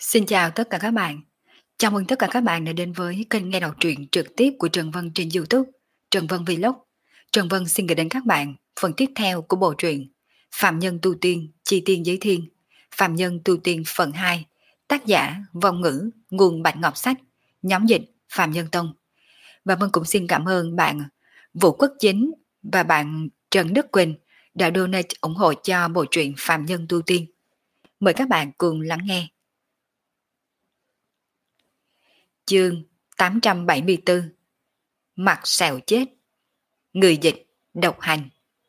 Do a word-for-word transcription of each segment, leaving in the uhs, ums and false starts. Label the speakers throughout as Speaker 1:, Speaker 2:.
Speaker 1: Xin chào tất cả các bạn. Chào mừng tất cả các bạn đã đến với kênh nghe đọc truyện trực tiếp của Trần Vân trên YouTube, Trần Vân Vlog. Trần Vân xin gửi đến các bạn phần tiếp theo của bộ truyện Phạm Nhân Tu Tiên, Chi Tiên Giới Thiên, Phạm Nhân Tu Tiên phần hai, tác giả Vong Ngữ, nguồn Bạch Ngọc Sách, nhóm dịch Phạm Nhân Tông. Và Vân cũng xin cảm ơn bạn Vũ Quốc Chính và bạn Trần Đức Quỳnh đã donate ủng hộ cho bộ truyện Phạm Nhân Tu Tiên. Mời các bạn cùng lắng nghe. Chương tám trăm bảy mươi tư. Mặt sẹo chết. Người dịch độc hành.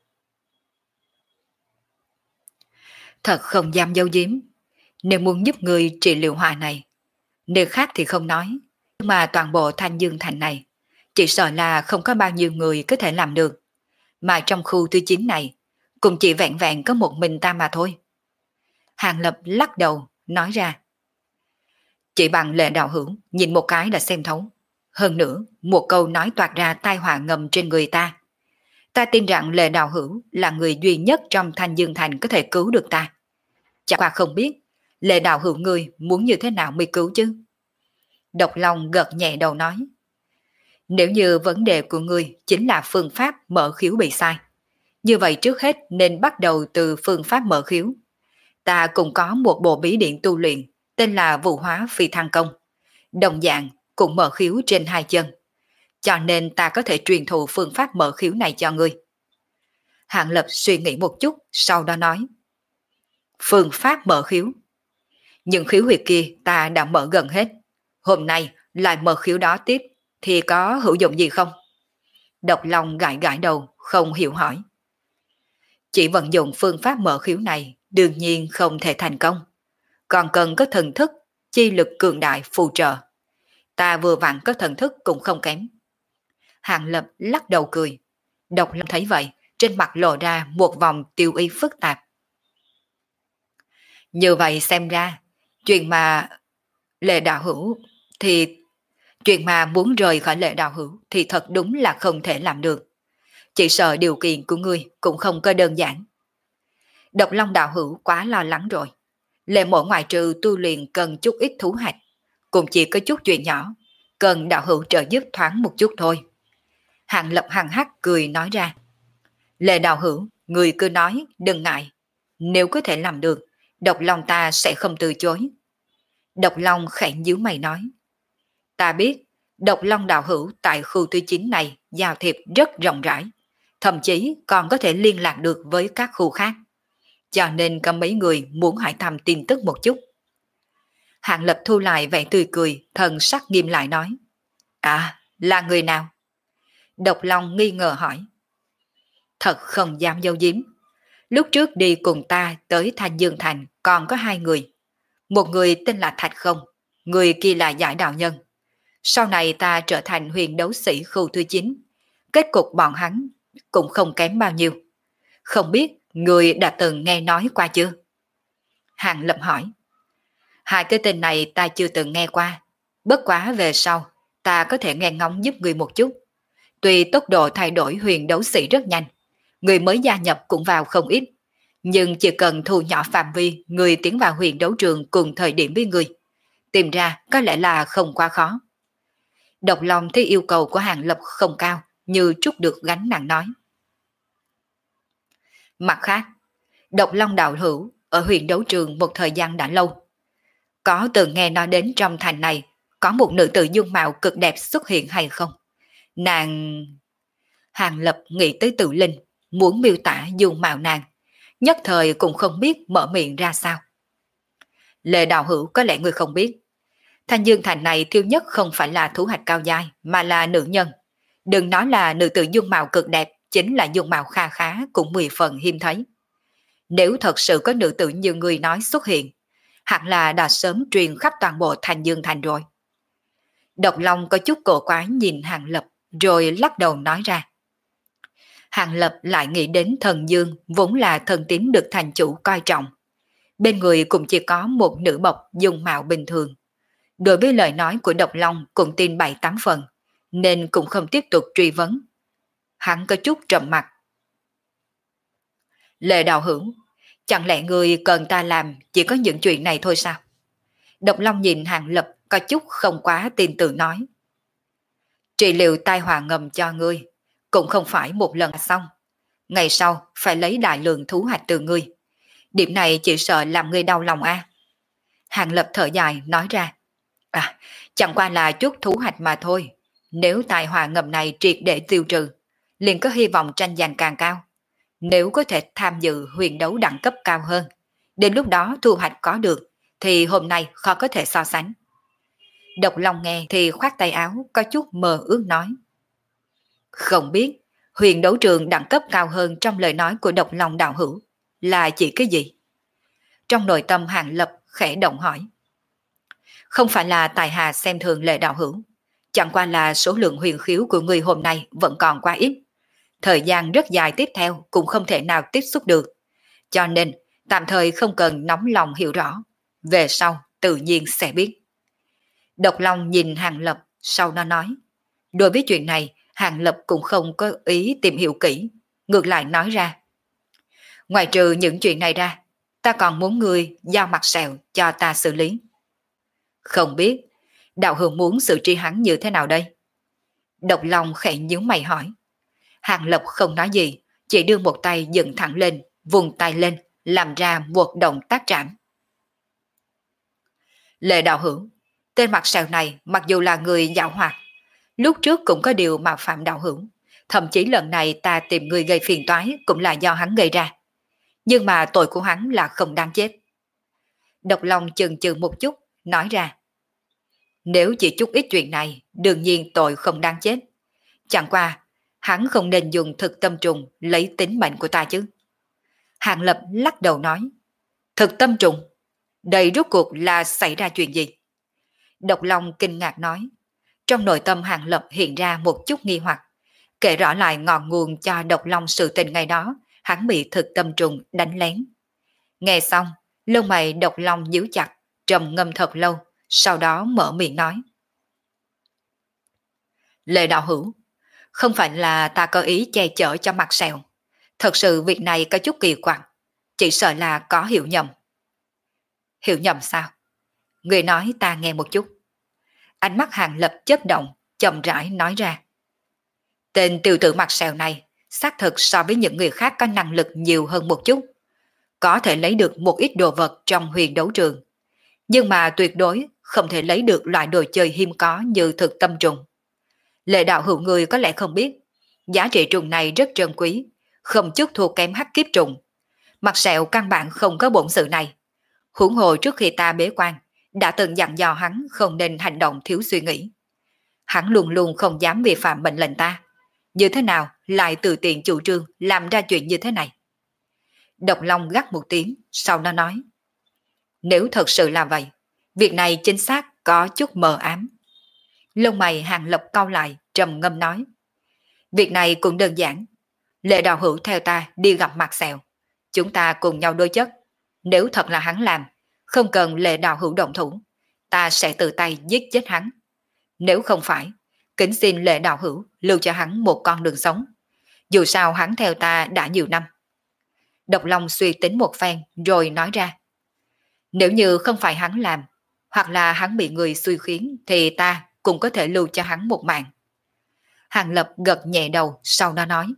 Speaker 1: Thật không dám giấu giếm, nếu muốn giúp người trị liệu họa này, nơi khác thì không nói, nhưng mà toàn bộ Thanh Dương Thành này, chỉ sợ là không có bao nhiêu người có thể làm được, mà trong khu thứ chín này, cũng chỉ vẹn vẹn có một mình ta mà thôi. Hàng Lập lắc đầu, nói ra. Chỉ bằng Lệ Đạo Hữu nhìn một cái đã xem thấu. Hơn nữa, một câu nói toạc ra tai họa ngầm trên người ta. Ta tin rằng Lệ Đạo Hữu là người duy nhất trong Thanh Dương Thành có thể cứu được ta. Chẳng qua không biết, Lệ Đạo Hữu ngươi muốn như thế nào mới cứu chứ? Độc Long gật nhẹ đầu nói. Nếu như vấn đề của ngươi chính là phương pháp mở khiếu bị sai, như vậy trước hết nên bắt đầu từ phương pháp mở khiếu. Ta cũng có một bộ bí điện tu luyện tên là Vũ Hóa Phi Thăng Công. Đồng dạng cũng mở khiếu trên hai chân. Cho nên ta có thể truyền thụ phương pháp mở khiếu này cho ngươi. Hạng Lập suy nghĩ một chút, sau đó nói. Phương pháp mở khiếu. Những khiếu huyệt kia ta đã mở gần hết. Hôm nay lại mở khiếu đó tiếp, thì có hữu dụng gì không? Độc Long gãi gãi đầu, không hiểu hỏi. Chỉ vận dụng phương pháp mở khiếu này đương nhiên không thể thành công. Còn cần có thần thức, chi lực cường đại phù trợ. Ta vừa vặn có thần thức cũng không kém. Hàng Lập lắc đầu cười. Độc Long thấy vậy, trên mặt lộ ra một vòng tiêu ý phức tạp. Như vậy xem ra, chuyện mà Lệ Đạo Hữu thì chuyện mà muốn rời khỏi Lệ Đạo Hữu thì thật đúng là không thể làm được. Chỉ sợ điều kiện của ngươi cũng không có đơn giản. Độc Long Đạo Hữu quá lo lắng rồi. Lệ Mộ ngoại trừ tu luyện cần chút ít thú hạch, cũng chỉ có chút chuyện nhỏ, cần Đạo Hữu trợ giúp thoáng một chút thôi. Hạng Lập hằng hắc cười nói ra. Lệ Đạo Hữu, người cứ nói, đừng ngại. Nếu có thể làm được, Độc Long ta sẽ không từ chối. Độc Long khẽ nhíu mày nói. Ta biết, Độc Long Đạo Hữu tại khu thứ chín này giao thiệp rất rộng rãi, thậm chí còn có thể liên lạc được với các khu khác. Cho nên có mấy người muốn hỏi thăm tin tức một chút. Hạng Lập thu lại vẻ tươi cười, thần sắc nghiêm lại nói. À, là người nào? Độc Long nghi ngờ hỏi. Thật không dám giấu giếm. Lúc trước đi cùng ta tới Thanh Dương Thành còn có hai người. Một người tên là Thạch Không, người kia là Giải Đạo Nhân. Sau này ta trở thành huyền đấu sĩ khu thứ chín. Kết cục bọn hắn cũng không kém bao nhiêu. Không biết người đã từng nghe nói qua chưa? Hàng Lập hỏi. Hai cái tên này ta chưa từng nghe qua. Bất quá về sau, ta có thể nghe ngóng giúp người một chút. Tuy tốc độ thay đổi huyền đấu sĩ rất nhanh, người mới gia nhập cũng vào không ít, nhưng chỉ cần thu nhỏ phạm vi người tiến vào huyền đấu trường cùng thời điểm với người, tìm ra có lẽ là không quá khó. Độc Long thấy yêu cầu của Hàng Lập không cao, như trút được gánh nặng nói. Mặt khác, Độc Long đạo hữu ở huyền đấu trường một thời gian đã lâu. Có từng nghe nói đến trong thành này có một nữ tử dung mạo cực đẹp xuất hiện hay không? Nàng... Hàng Lập nghĩ tới Tự Linh, muốn miêu tả dung mạo nàng, nhất thời cũng không biết mở miệng ra sao. Lệ Đạo Hữu có lẽ người không biết. Thanh Dương Thành này thiếu nhất không phải là thú hạch cao giai, mà là nữ nhân. Đừng nói là nữ tử dung mạo cực đẹp, chính là dung mạo kha khá cũng mười phần hiếm thấy. Nếu thật sự có nữ tử như người nói xuất hiện, hẳn là đã sớm truyền khắp toàn bộ Thanh Dương Thành rồi. Độc Long có chút cổ quái nhìn Hàng Lập, rồi lắc đầu nói ra. Hàng Lập lại nghĩ đến thần Dương vốn là thần tín được thành chủ coi trọng. Bên người cũng chỉ có một nữ bộc dung mạo bình thường. Đối với lời nói của Độc Long cũng tin bảy tám phần, nên cũng không tiếp tục truy vấn. Hắn có chút trầm mặt. Lệ Đạo Hữu, chẳng lẽ người cần ta làm chỉ có những chuyện này thôi sao? Độc Long nhìn Hàng Lập có chút không quá tin tưởng nói. Trị liệu tai họa ngầm cho ngươi, cũng không phải một lần xong. Ngày sau phải lấy đại lượng thú hạch từ ngươi. Điểm này chỉ sợ làm ngươi đau lòng a. Hàng Lập thở dài nói ra. À, chẳng qua là chút thú hạch mà thôi. Nếu tai họa ngầm này triệt để tiêu trừ, liền có hy vọng tranh giành càng cao. Nếu có thể tham dự huyền đấu đẳng cấp cao hơn, đến lúc đó thu hoạch có được, thì hôm nay khó có thể so sánh. Độc Long nghe thì khoát tay áo có chút mờ ước nói. Không biết huyền đấu trường đẳng cấp cao hơn trong lời nói của Độc Long đạo hữu là chỉ cái gì? Trong nội tâm Hàng Lập khẽ động hỏi. Không phải là tài hà xem thường Lệ đạo hữu, chẳng qua là số lượng huyền khiếu của người hôm nay vẫn còn quá ít. Thời gian rất dài tiếp theo cũng không thể nào tiếp xúc được. Cho nên tạm thời không cần nóng lòng hiểu rõ. Về sau tự nhiên sẽ biết. Độc Long nhìn Hàng Lập, sau đó nói. Đối với chuyện này, Hàng Lập cũng không có ý tìm hiểu kỹ. Ngược lại nói ra. Ngoài trừ những chuyện này ra, ta còn muốn ngươi giao mặt sẹo cho ta xử lý. Không biết, đạo hữu muốn xử trí hắn như thế nào đây? Độc Long khẽ nhíu mày hỏi. Hàng Lập không nói gì, chỉ đưa một tay dựng thẳng lên, vùng tay lên, làm ra một động tác trảm. Lệ đạo hữu, tên mặt sẹo này mặc dù là người giảo hoạt, lúc trước cũng có điều mà phạm đạo hữu, thậm chí lần này ta tìm người gây phiền toái cũng là do hắn gây ra. Nhưng mà tội của hắn là không đáng chết. Độc Long chần chừ một chút, nói ra. Nếu chỉ chút ít chuyện này, đương nhiên tội không đáng chết. Chẳng qua, hắn không nên dùng thực tâm trùng lấy tính mệnh của ta chứ. Hàng Lập lắc đầu nói. Thực tâm trùng? Đây rốt cuộc là xảy ra chuyện gì? Độc Long kinh ngạc nói. Trong nội tâm Hàng Lập hiện ra một chút nghi hoặc. Kể rõ lại ngọn nguồn cho Độc Long sự tình ngày đó, hắn bị thực tâm trùng đánh lén. Nghe xong, lông mày Độc Long nhíu chặt, trầm ngâm thật lâu, sau đó mở miệng nói. Lệ đạo hữu, không phải là ta có ý che chở cho mặt sẹo. Thật sự việc này có chút kỳ quặc, chỉ sợ là có hiểu nhầm. Hiểu nhầm sao? Người nói ta nghe một chút. Ánh mắt Hàng Lập chớp động, chậm rãi nói ra. Tên tiểu tử mặt sẹo này xác thực so với những người khác có năng lực nhiều hơn một chút. Có thể lấy được một ít đồ vật trong huyền đấu trường. Nhưng mà tuyệt đối không thể lấy được loại đồ chơi hiếm có như thực tâm trùng. Lệ đạo hữu người có lẽ không biết, giá trị trùng này rất trân quý, không chút thua kém hắc kiếp trùng. Mặt sẹo căn bản không có bổn sự này. Huống hồ trước khi ta bế quan, đã từng dặn dò hắn không nên hành động thiếu suy nghĩ. Hắn luôn luôn không dám vi phạm mệnh lệnh ta. Như thế nào lại tự tiện chủ trương làm ra chuyện như thế này? Độc Long gắt một tiếng, sau đó nói. Nếu thật sự là vậy, việc này chính xác có chút mờ ám. Lông mày Hàng Lập cau lại, trầm ngâm nói. Việc này cũng đơn giản. Lệ đạo hữu theo ta đi gặp mặt sẹo. Chúng ta cùng nhau đối chất. Nếu thật là hắn làm, không cần lệ đạo hữu động thủ, ta sẽ tự tay giết chết hắn. Nếu không phải, kính xin lệ đạo hữu lưu cho hắn một con đường sống. Dù sao hắn theo ta đã nhiều năm. Độc Long suy tính một phen rồi nói ra. Nếu như không phải hắn làm, hoặc là hắn bị người xui khiến, thì ta cũng có thể lưu cho hắn một mạng. Hàng Lập gật nhẹ đầu, sau đó nói.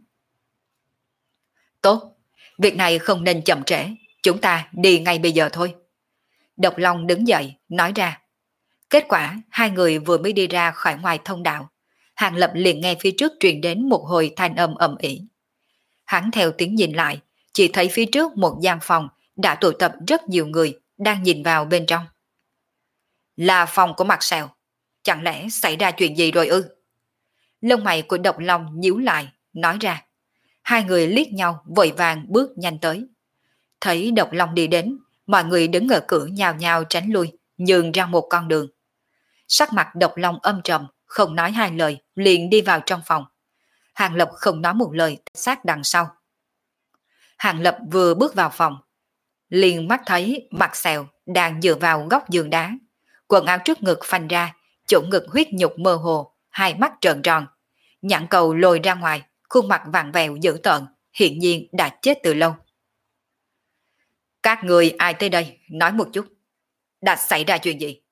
Speaker 1: Tốt, việc này không nên chậm trễ, chúng ta đi ngay bây giờ thôi. Độc Long đứng dậy, nói ra. Kết quả, hai người vừa mới đi ra khỏi ngoài thông đạo. Hàng Lập liền nghe phía trước truyền đến một hồi thanh âm ầm ĩ. Hắn theo tiếng nhìn lại, chỉ thấy phía trước một gian phòng đã tụ tập rất nhiều người đang nhìn vào bên trong. Là phòng của mặt sẹo, chẳng lẽ xảy ra chuyện gì rồi ư? Lông mày của Độc Long nhíu lại, nói ra. Hai người liếc nhau vội vàng bước nhanh tới. Thấy Độc Long đi đến, mọi người đứng ở cửa nhào nhào tránh lui, nhường ra một con đường. Sắc mặt Độc Long âm trầm, không nói hai lời, liền đi vào trong phòng. Hàng Lập không nói một lời, sát đằng sau. Hàng Lập vừa bước vào phòng, liền mắt thấy mặt sẹo đang dựa vào góc giường đá. Quần áo trước ngực phanh ra, chỗ ngực huyết nhục mơ hồ, hai mắt trợn tròn. Nhãn cầu lồi ra ngoài, khuôn mặt vặn vẹo dữ tợn, hiển nhiên đã chết từ lâu. Các người ai tới đây, nói một chút. Đã xảy ra chuyện gì?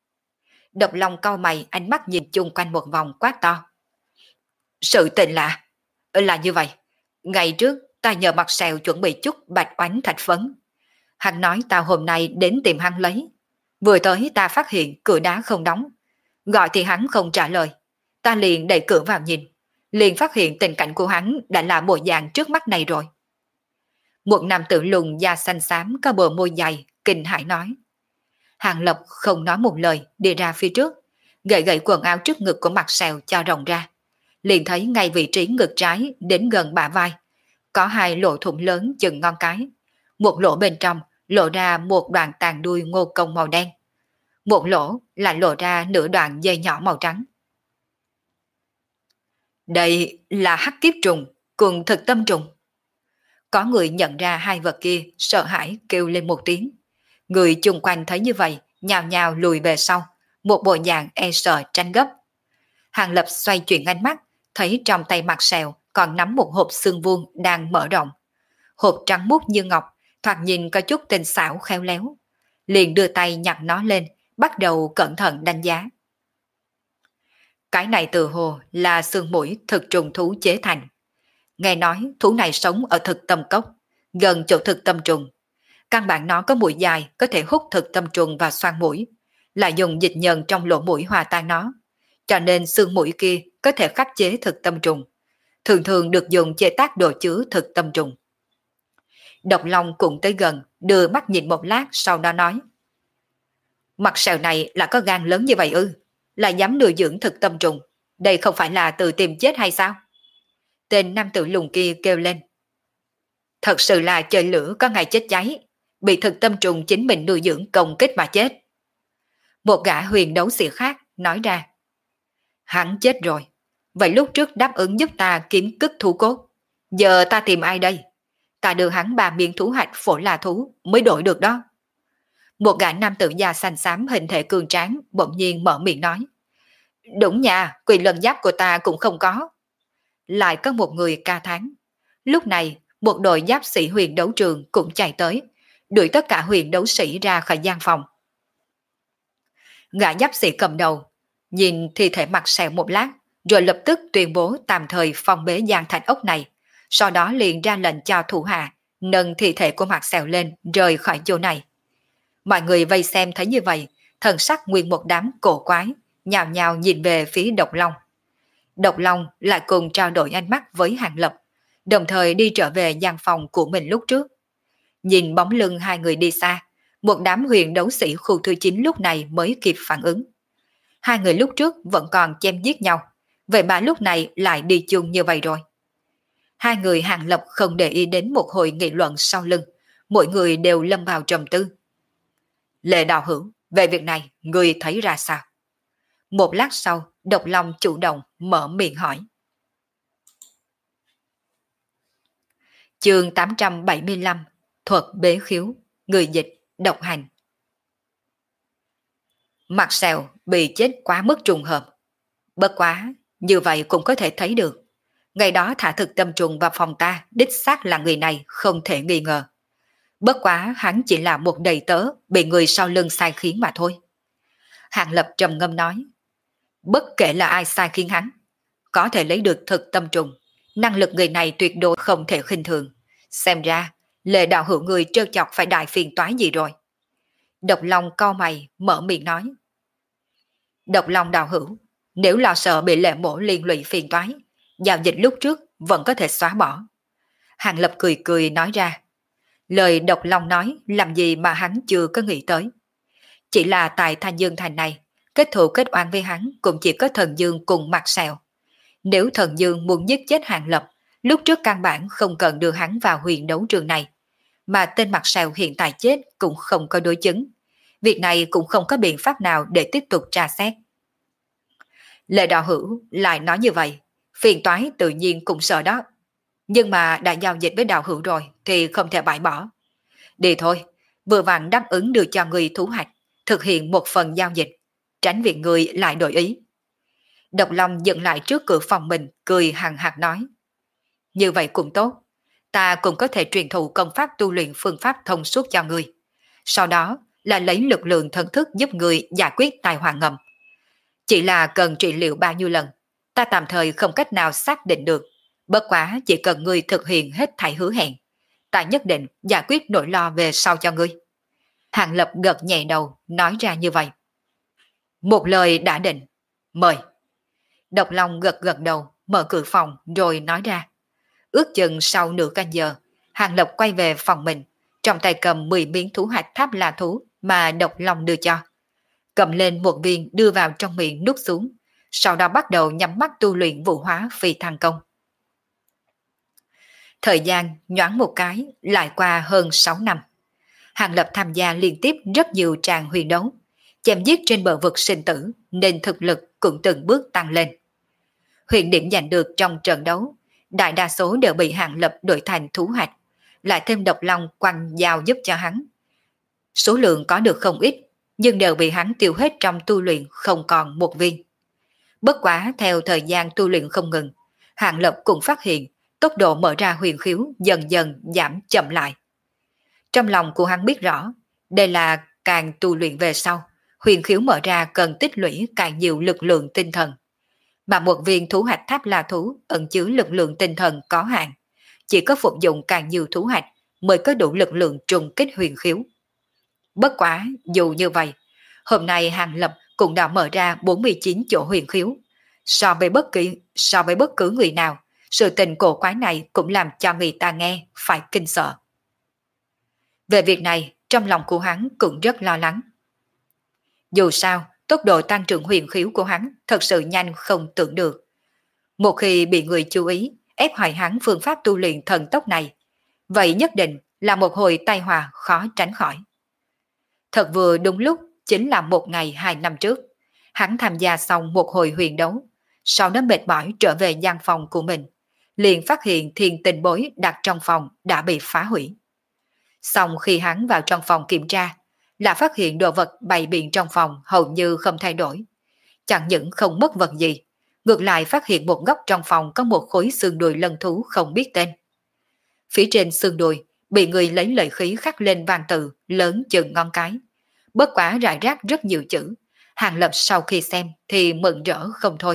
Speaker 1: Độc Long cau mày, ánh mắt nhìn chung quanh một vòng quát to. Sự tình là, là như vậy. Ngày trước ta nhờ mặt sẹo chuẩn bị chút bạch oánh thạch phấn. Hắn nói ta hôm nay đến tìm hắn lấy. Vừa tới ta phát hiện cửa đá không đóng. Gọi thì hắn không trả lời. Ta liền đẩy cửa vào nhìn. Liền phát hiện tình cảnh của hắn đã là bộ dạng trước mắt này rồi. Một nam tử lùn da xanh xám có bờ môi dày, kinh hãi nói. Hàng Lập không nói một lời, đi ra phía trước, gậy gậy quần áo trước ngực của mặt sẹo cho rộng ra. Liền thấy ngay vị trí ngực trái đến gần bả vai, có hai lỗ thủng lớn chừng ngón cái. Một lỗ bên trong lộ ra một đoạn tàn đuôi ngô công màu đen. Một lỗ là lộ ra nửa đoạn dây nhỏ màu trắng. Đây là hắc kiếp trùng, cùng thực tâm trùng. Có người nhận ra hai vật kia, sợ hãi kêu lên một tiếng. Người chung quanh thấy như vậy, nhào nhào lùi về sau, một bộ dạng e sợ tranh gấp. Hàng Lập xoay chuyển ánh mắt, thấy trong tay mặt sẹo còn nắm một hộp xương vuông đang mở rộng. Hộp trắng muốt như ngọc, thoạt nhìn có chút tinh xảo khéo léo. Liền đưa tay nhặt nó lên, bắt đầu cẩn thận đánh giá. Cái này từ hồ là xương mũi thực trùng thú chế thành. Nghe nói thú này sống ở thực tâm cốc, gần chỗ thực tâm trùng. Căn bản nó có mũi dài có thể hút thực tâm trùng và xoang mũi, là dùng dịch nhờn trong lỗ mũi hòa tan nó. Cho nên xương mũi kia có thể khắc chế thực tâm trùng. Thường thường được dùng chế tác đồ chứa thực tâm trùng. Độc Long cũng tới gần, đưa mắt nhìn một lát sau đó nói. Mặt sẹo này là có gan lớn như vậy ư? Là dám nuôi dưỡng thực tâm trùng. Đây không phải là tự tìm chết hay sao? Tên nam tử lùn kia kêu lên. Thật sự là trời lửa có ngày chết cháy, bị thực tâm trùng chính mình nuôi dưỡng công kích mà chết. Một gã huyền đấu sĩ khác nói ra. Hắn chết rồi. Vậy lúc trước đáp ứng giúp ta kiếm cất thú cốt. Giờ ta tìm ai đây? Ta đưa hắn ba miếng thú hạch phổ là thú mới đổi được đó. Một gã nam tử da xanh xám hình thể cường tráng bỗng nhiên mở miệng nói. Đúng nha, quyền lần giáp của ta cũng không có. Lại có một người ca thán. Lúc này, một đội giáp sĩ huyền đấu trường cũng chạy tới, đuổi tất cả huyền đấu sĩ ra khỏi gian phòng. Gã giáp sĩ cầm đầu, nhìn thi thể mặt sẹo một lát, rồi lập tức tuyên bố tạm thời phong bế gian thạch ốc này, sau đó liền ra lệnh cho thủ hạ nâng thi thể của mặt sẹo lên rời khỏi chỗ này. Mọi người vây xem thấy như vậy, thần sắc nguyên một đám cổ quái, nhào nhào nhìn về phía Độc Long. Độc Long lại cùng trao đổi ánh mắt với Hàng Lập, đồng thời đi trở về gian phòng của mình lúc trước. Nhìn bóng lưng hai người đi xa, một đám huyền đấu sĩ khu thứ chín lúc này mới kịp phản ứng. Hai người lúc trước vẫn còn chém giết nhau, vậy mà lúc này lại đi chung như vậy rồi. Hai người Hàng Lập không để ý đến một hồi nghị luận sau lưng, mỗi người đều lâm vào trầm tư. Lệ Đạo Hữu, về việc này, người thấy ra sao? Một lát sau, Độc Long chủ động mở miệng hỏi. Chương tám trăm bảy mươi lăm, Thuật bế khiếu, người dịch, độc hành. Mặt sẹo bị chết quá mức trùng hợp. Bất quá, như vậy cũng có thể thấy được. Ngày đó thả thực tâm trùng vào phòng ta, đích xác là người này, không thể nghi ngờ. Bất quá hắn chỉ là một đầy tớ bị người sau lưng sai khiến mà thôi. Hàng Lập trầm ngâm nói. Bất kể là ai sai khiến hắn, có thể lấy được thực tâm trùng, năng lực người này tuyệt đối không thể khinh thường. Xem ra, Lệ Đạo Hữu người trêu chọc phải đại phiền toái gì rồi. Độc Long cau mày, mở miệng nói. Độc Long Đạo Hữu, nếu lo sợ bị Lệ Mỗ liên lụy phiền toái, giao dịch lúc trước vẫn có thể xóa bỏ. Hàng Lập cười cười nói ra. Lời Độc Long nói làm gì mà hắn chưa có nghĩ tới. Chỉ là tại Thanh Dương Thành này, kết thù kết oán với hắn cũng chỉ có Thần Dương cùng Mặt Sẹo. Nếu Thần Dương muốn giết chết Hàng Lập, lúc trước căn bản không cần đưa hắn vào huyền đấu trường này, mà tên Mặt Sẹo hiện tại chết cũng không có đối chứng. Việc này cũng không có biện pháp nào để tiếp tục tra xét. Lệ Đạo Hữu lại nói như vậy, phiền toái tự nhiên cũng sợ đó. Nhưng mà đã giao dịch với Đạo Hữu rồi thì không thể bãi bỏ. Đi thôi, vừa vặn đáp ứng được cho người thú hạch, thực hiện một phần giao dịch, tránh việc người lại đổi ý. Độc Long dừng lại trước cửa phòng mình, cười hằng hạc nói. Như vậy cũng tốt, ta cũng có thể truyền thụ công pháp tu luyện phương pháp thông suốt cho người. Sau đó là lấy lực lượng thần thức giúp người giải quyết tai họa ngầm. Chỉ là cần trị liệu bao nhiêu lần, ta tạm thời không cách nào xác định được. Bất quá chỉ cần ngươi thực hiện hết thảy hứa hẹn, ta nhất định giải quyết nỗi lo về sau cho ngươi. Hàng Lập gật nhẹ đầu, nói ra như vậy. Một lời đã định, mời. Độc Long gật gật đầu, mở cửa phòng rồi nói ra. Ước chừng sau nửa canh giờ, Hàng Lập quay về phòng mình, trong tay cầm mười miếng thú hạch tháp la thú mà Độc Long đưa cho. Cầm lên một viên đưa vào trong miệng nuốt xuống, sau đó bắt đầu nhắm mắt tu luyện vũ hóa phi thăng công. Thời gian nhoáng một cái lại qua hơn sáu năm. Hàng Lập tham gia liên tiếp rất nhiều tràng huyền đấu, chém giết trên bờ vực sinh tử nên thực lực cũng từng bước tăng lên. Huyền điểm giành được trong trận đấu, đại đa số đều bị Hàng Lập đổi thành thú hạch, lại thêm Độc Long quăng dao giúp cho hắn. Số lượng có được không ít, nhưng đều bị hắn tiêu hết trong tu luyện không còn một viên. Bất quá theo thời gian tu luyện không ngừng, Hàng Lập cũng phát hiện tốc độ mở ra huyền khiếu dần dần giảm chậm lại. Trong lòng của hắn biết rõ, đây là càng tu luyện về sau, huyền khiếu mở ra cần tích lũy càng nhiều lực lượng tinh thần. Mà một viên thú hạch tháp la thú ẩn chứa lực lượng tinh thần có hạn, chỉ có phục dụng càng nhiều thú hạch mới có đủ lực lượng trùng kích huyền khiếu. Bất quá, dù như vậy, hôm nay Hàng Lập cũng đã mở ra bốn mươi chín chỗ huyền khiếu. So với bất kỳ so với bất cứ người nào, sự tình cổ quái này cũng làm cho người ta nghe phải kinh sợ. Về việc này, trong lòng của hắn cũng rất lo lắng. Dù sao, tốc độ tăng trưởng huyền khiếu của hắn thật sự nhanh không tưởng được. Một khi bị người chú ý, ép hỏi hắn phương pháp tu luyện thần tốc này, vậy nhất định là một hồi tai họa khó tránh khỏi. Thật vừa đúng lúc, chính là một ngày hai năm trước, hắn tham gia xong một hồi huyền đấu, sau đó mệt mỏi trở về gian phòng của mình, liền phát hiện thiên tình bối đặt trong phòng đã bị phá hủy. Xong khi hắn vào trong phòng kiểm tra, là phát hiện đồ vật bày biện trong phòng hầu như không thay đổi. Chẳng những không mất vật gì, ngược lại phát hiện một góc trong phòng có một khối xương đùi lân thú không biết tên. Phía trên xương đùi bị người lấy lợi khí khắc lên vàng tự lớn chừng ngón cái. Bất quá rải rác rất nhiều chữ, Hàng Lập sau khi xem thì mừng rỡ không thôi.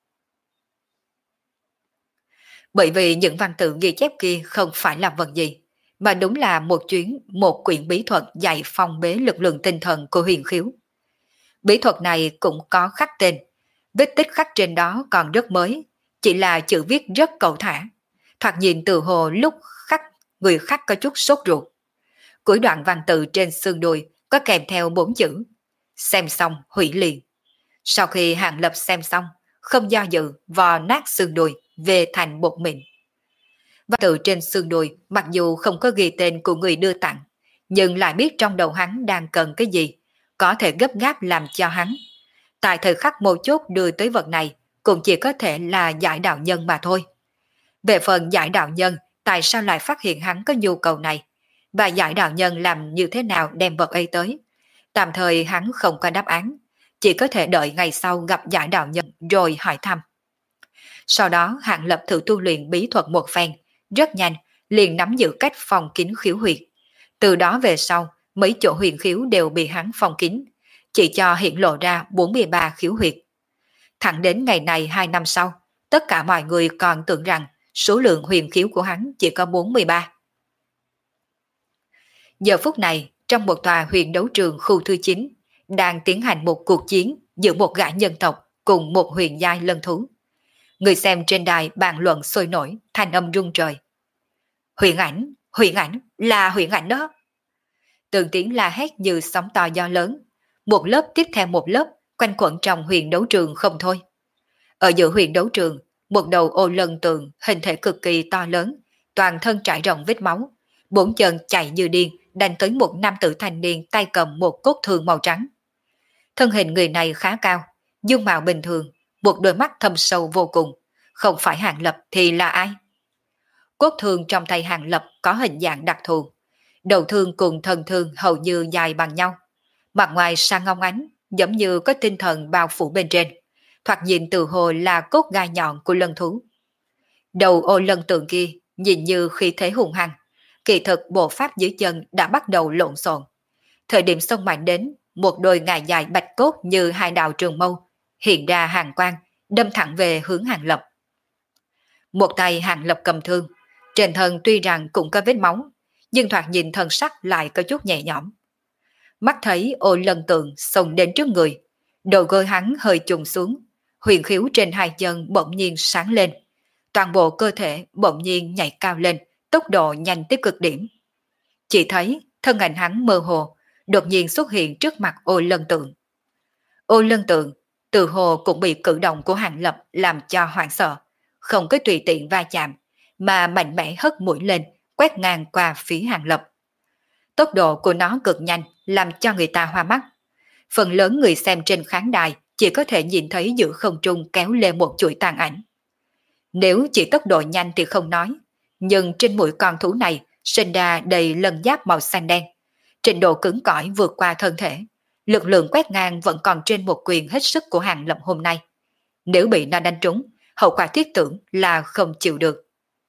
Speaker 1: Bởi vì những văn tự ghi chép kia không phải là vật gì, mà đúng là một chuyến một quyển bí thuật dạy phong bế lực lượng tinh thần của huyền khiếu. Bí thuật này cũng có khắc tên, vết tích khắc trên đó còn rất mới, chỉ là chữ viết rất cầu thả, thoạt nhìn từ hồ lúc khắc người khắc có chút sốt ruột. Cuối đoạn văn tự trên xương đùi có kèm theo bốn chữ: xem xong hủy liền. Sau khi Hàng Lập xem xong, không do dự vò nát xương đùi về thành bột mịn. Văn tự trên xương đùi mặc dù không có ghi tên của người đưa tặng, nhưng lại biết trong đầu hắn đang cần cái gì, có thể gấp gáp làm cho hắn. Tại thời khắc mấu chốt đưa tới vật này, cũng chỉ có thể là giải đạo nhân mà thôi. Về phần giải đạo nhân, tại sao lại phát hiện hắn có nhu cầu này, và giải đạo nhân làm như thế nào đem vật ấy tới, tạm thời hắn không có đáp án, chỉ có thể đợi ngày sau gặp giải đạo nhân rồi hỏi thăm. Sau đó Hàng Lập thử tu luyện bí thuật một phen, rất nhanh liền nắm giữ cách phòng kín khiếu huyệt. Từ đó về sau, mấy chỗ huyền khiếu đều bị hắn phong kín, chỉ cho hiện lộ ra bốn mươi ba khiếu huyệt. Thẳng đến ngày này hai năm sau, tất cả mọi người còn tưởng rằng số lượng huyền khiếu của hắn chỉ có bốn mươi ba. Giờ phút này, trong một tòa huyền đấu trường khu thứ chín, đang tiến hành một cuộc chiến giữa một gã nhân tộc cùng một huyền giai lân thú. Người xem trên đài bàn luận sôi nổi, thanh âm rung trời. Huyền ảnh, huyền ảnh, là huyền ảnh đó. Từng tiếng la hét như sóng to gió lớn, một lớp tiếp theo một lớp quanh quẩn trong huyền đấu trường không thôi. Ở giữa huyền đấu trường, một đầu ô lân tường hình thể cực kỳ to lớn, toàn thân trải rộng vết máu, bốn chân chạy như điên đánh tới một nam tử thanh niên tay cầm một cốt thương màu trắng. Thân hình người này khá cao, dung mạo bình thường, một đôi mắt thâm sâu vô cùng, không phải Hàng Lập thì là ai? Cốt thương trong tay Hàng Lập có hình dạng đặc thù, đầu thương cùng thân thương hầu như dài bằng nhau, mặt ngoài sáng ngông ánh, giống như có tinh thần bao phủ bên trên, thoạt nhìn từ hồ là cốt gai nhọn của lân thú. Đầu ô lân tượng kia nhìn như khí thế hùng hăng, kỳ thực bộ pháp dưới chân đã bắt đầu lộn xộn. Thời điểm xông mạnh đến, một đôi ngà dài bạch cốt như hai đạo trường mâu, hiện ra hàng quang, đâm thẳng về hướng Hàng Lập. Một tay Hàng Lập cầm thương, trên thân tuy rằng cũng có vết máu, nhưng thoạt nhìn thân sắc lại có chút nhẹ nhõm. Mắt thấy Ô Lân Tượng xông đến trước người, đầu gối hắn hơi chùng xuống, huyền khiếu trên hai chân bỗng nhiên sáng lên, toàn bộ cơ thể bỗng nhiên nhảy cao lên, tốc độ nhanh tới cực điểm. Chỉ thấy thân ảnh hắn mơ hồ, đột nhiên xuất hiện trước mặt Ô Lân Tượng. Ô Lân Tượng từ hồ cũng bị cử động của Hàng Lập làm cho hoảng sợ, không có tùy tiện va chạm, mà mạnh mẽ hất mũi lên, quét ngang qua phía Hàng Lập. Tốc độ của nó cực nhanh, làm cho người ta hoa mắt. Phần lớn người xem trên khán đài chỉ có thể nhìn thấy giữa không trung kéo lên một chuỗi tàn ảnh. Nếu chỉ tốc độ nhanh thì không nói, nhưng trên mũi con thú này sinh ra đầy lân giáp màu xanh đen, trình độ cứng cỏi vượt qua thân thể, lực lượng quét ngang vẫn còn trên một quyền hết sức của Hàng Lập hôm nay. Nếu bị nó đánh trúng, hậu quả thiết tưởng là không chịu được.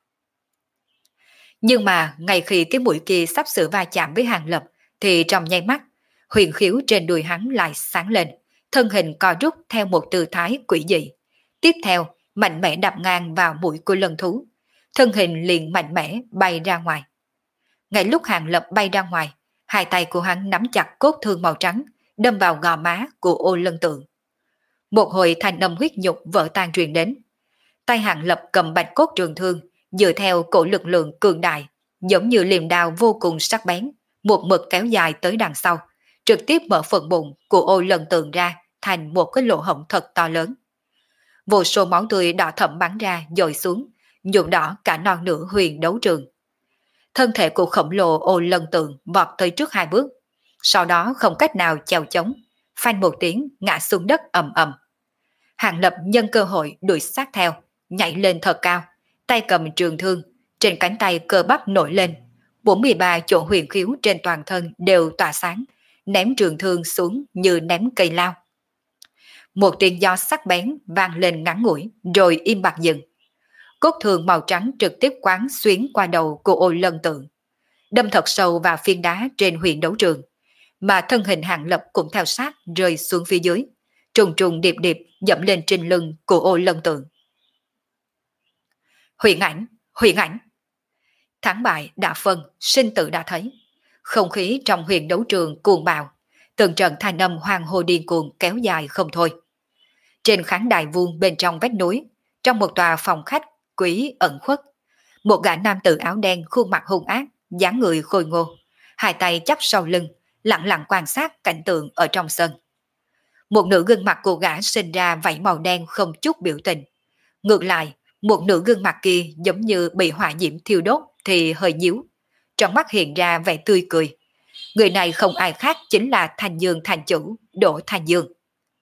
Speaker 1: Nhưng mà ngay khi cái mũi kia sắp sửa va chạm với Hàng Lập, thì trong nháy mắt, huyền khiếu trên đùi hắn lại sáng lên, thân hình co rút theo một tư thái quỷ dị. Tiếp theo, mạnh mẽ đạp ngang vào mũi của lân thú, thân hình liền mạnh mẽ bay ra ngoài. Ngay lúc Hàng Lập bay ra ngoài, hai tay của hắn nắm chặt cốt thương màu trắng, đâm vào gò má của Ô Lân Tượng. Một hồi thanh âm huyết nhục vỡ tan truyền đến. Tay Hàng Lập cầm bạch cốt trường thương, dựa theo cổ lực lượng cường đại, giống như liềm đao vô cùng sắc bén, một mực kéo dài tới đằng sau, trực tiếp mở phần bụng của Ô Lân Tượng ra thành một cái lỗ hổng thật to lớn. Vô số máu tươi đỏ thẫm bắn ra dội xuống, nhuộm đỏ cả non nửa huyền đấu trường. Thân thể của khổng lồ Ô Lân Tượng vọt tới trước hai bước, sau đó không cách nào chèo chống, phanh một tiếng ngã xuống đất ầm ầm. Hàng Lập nhân cơ hội đuổi sát theo, nhảy lên thật cao, tay cầm trường thương, trên cánh tay cơ bắp nổi lên, bốn mươi ba chỗ huyền khiếu trên toàn thân đều tỏa sáng, ném trường thương xuống như ném cây lao. Một tiếng gió sắc bén vang lên ngắn ngủi rồi im bặt dừng. Cốt thương màu trắng trực tiếp quán xuyến qua đầu của Ô Lân Tượng, đâm thật sâu vào phiến đá trên huyền đấu trường, mà thân hình Hàng Lập cũng theo sát rơi xuống phía dưới, trùng trùng điệp điệp dẫm lên trên lưng của Ô Lân Tượng. Huyền ảnh, huyền ảnh. Thắng bại đã phân, sinh tử đã thấy. Không khí trong huyền đấu trường cuồng bạo, từng trận thanh âm hoàng hô điên cuồng kéo dài không thôi. Trên khán đài vuông bên trong vách núi, trong một tòa phòng khách quý ẩn khuất, một gã nam tử áo đen khuôn mặt hung ác, dáng người khôi ngô, hai tay chắp sau lưng, lặng lặng quan sát cảnh tượng ở trong sân. Một nửa gương mặt của gã sinh ra vảy màu đen không chút biểu tình. Ngược lại, một nửa gương mặt kia giống như bị hỏa diễm thiêu đốt thì hơi nhíu, trong mắt hiện ra vẻ tươi cười. Người này không ai khác chính là Thành Dương thành chủ Đỗ Thành Dương.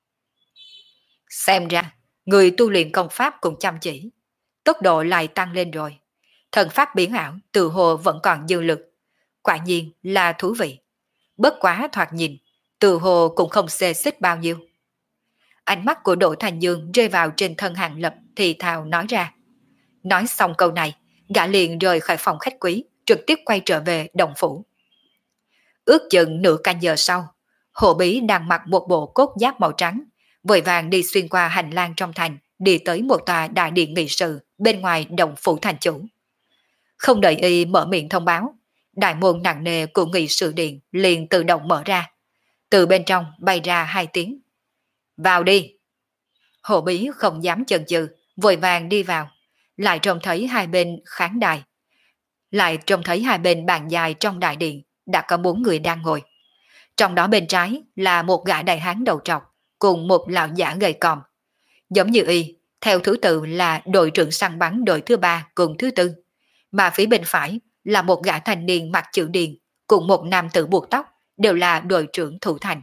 Speaker 1: Xem ra, người tu luyện công pháp cũng chăm chỉ, tốc độ lại tăng lên rồi. Thần pháp biến ảo từ hồ vẫn còn dư lực, quả nhiên là thú vị. Bất quá thoạt nhìn, từ hồ cũng không xê xích bao nhiêu. Ánh mắt của Đỗ Thành Dương rơi vào trên thân Hàng Lập thì thào nói ra. Nói xong câu này, gã liền rời khỏi phòng khách quý, trực tiếp quay trở về động phủ. Ước chừng nửa canh giờ sau, Hồ Bí đang mặc một bộ cốt giáp màu trắng, vội vàng đi xuyên qua hành lang trong thành, đi tới một tòa đại điện nghị sự bên ngoài động phủ thành chủ. Không đợi y mở miệng thông báo, đại môn nặng nề của nghị sự điện liền tự động mở ra. Từ bên trong bay ra hai tiếng. Vào đi! Hồ Bí không dám chần chừ, vội vàng đi vào, lại trông thấy hai bên khán đài. Lại trông thấy hai bên bàn dài trong đại điện đã có bốn người đang ngồi. Trong đó bên trái là một gã đại hán đầu trọc cùng một lão giả gầy còm. Giống như y, theo thứ tự là đội trưởng săn bắn đội thứ ba cùng thứ tư. Mà phía bên phải là một gã thanh niên mặc chữ điền cùng một nam tử buộc tóc, đều là đội trưởng thủ thành.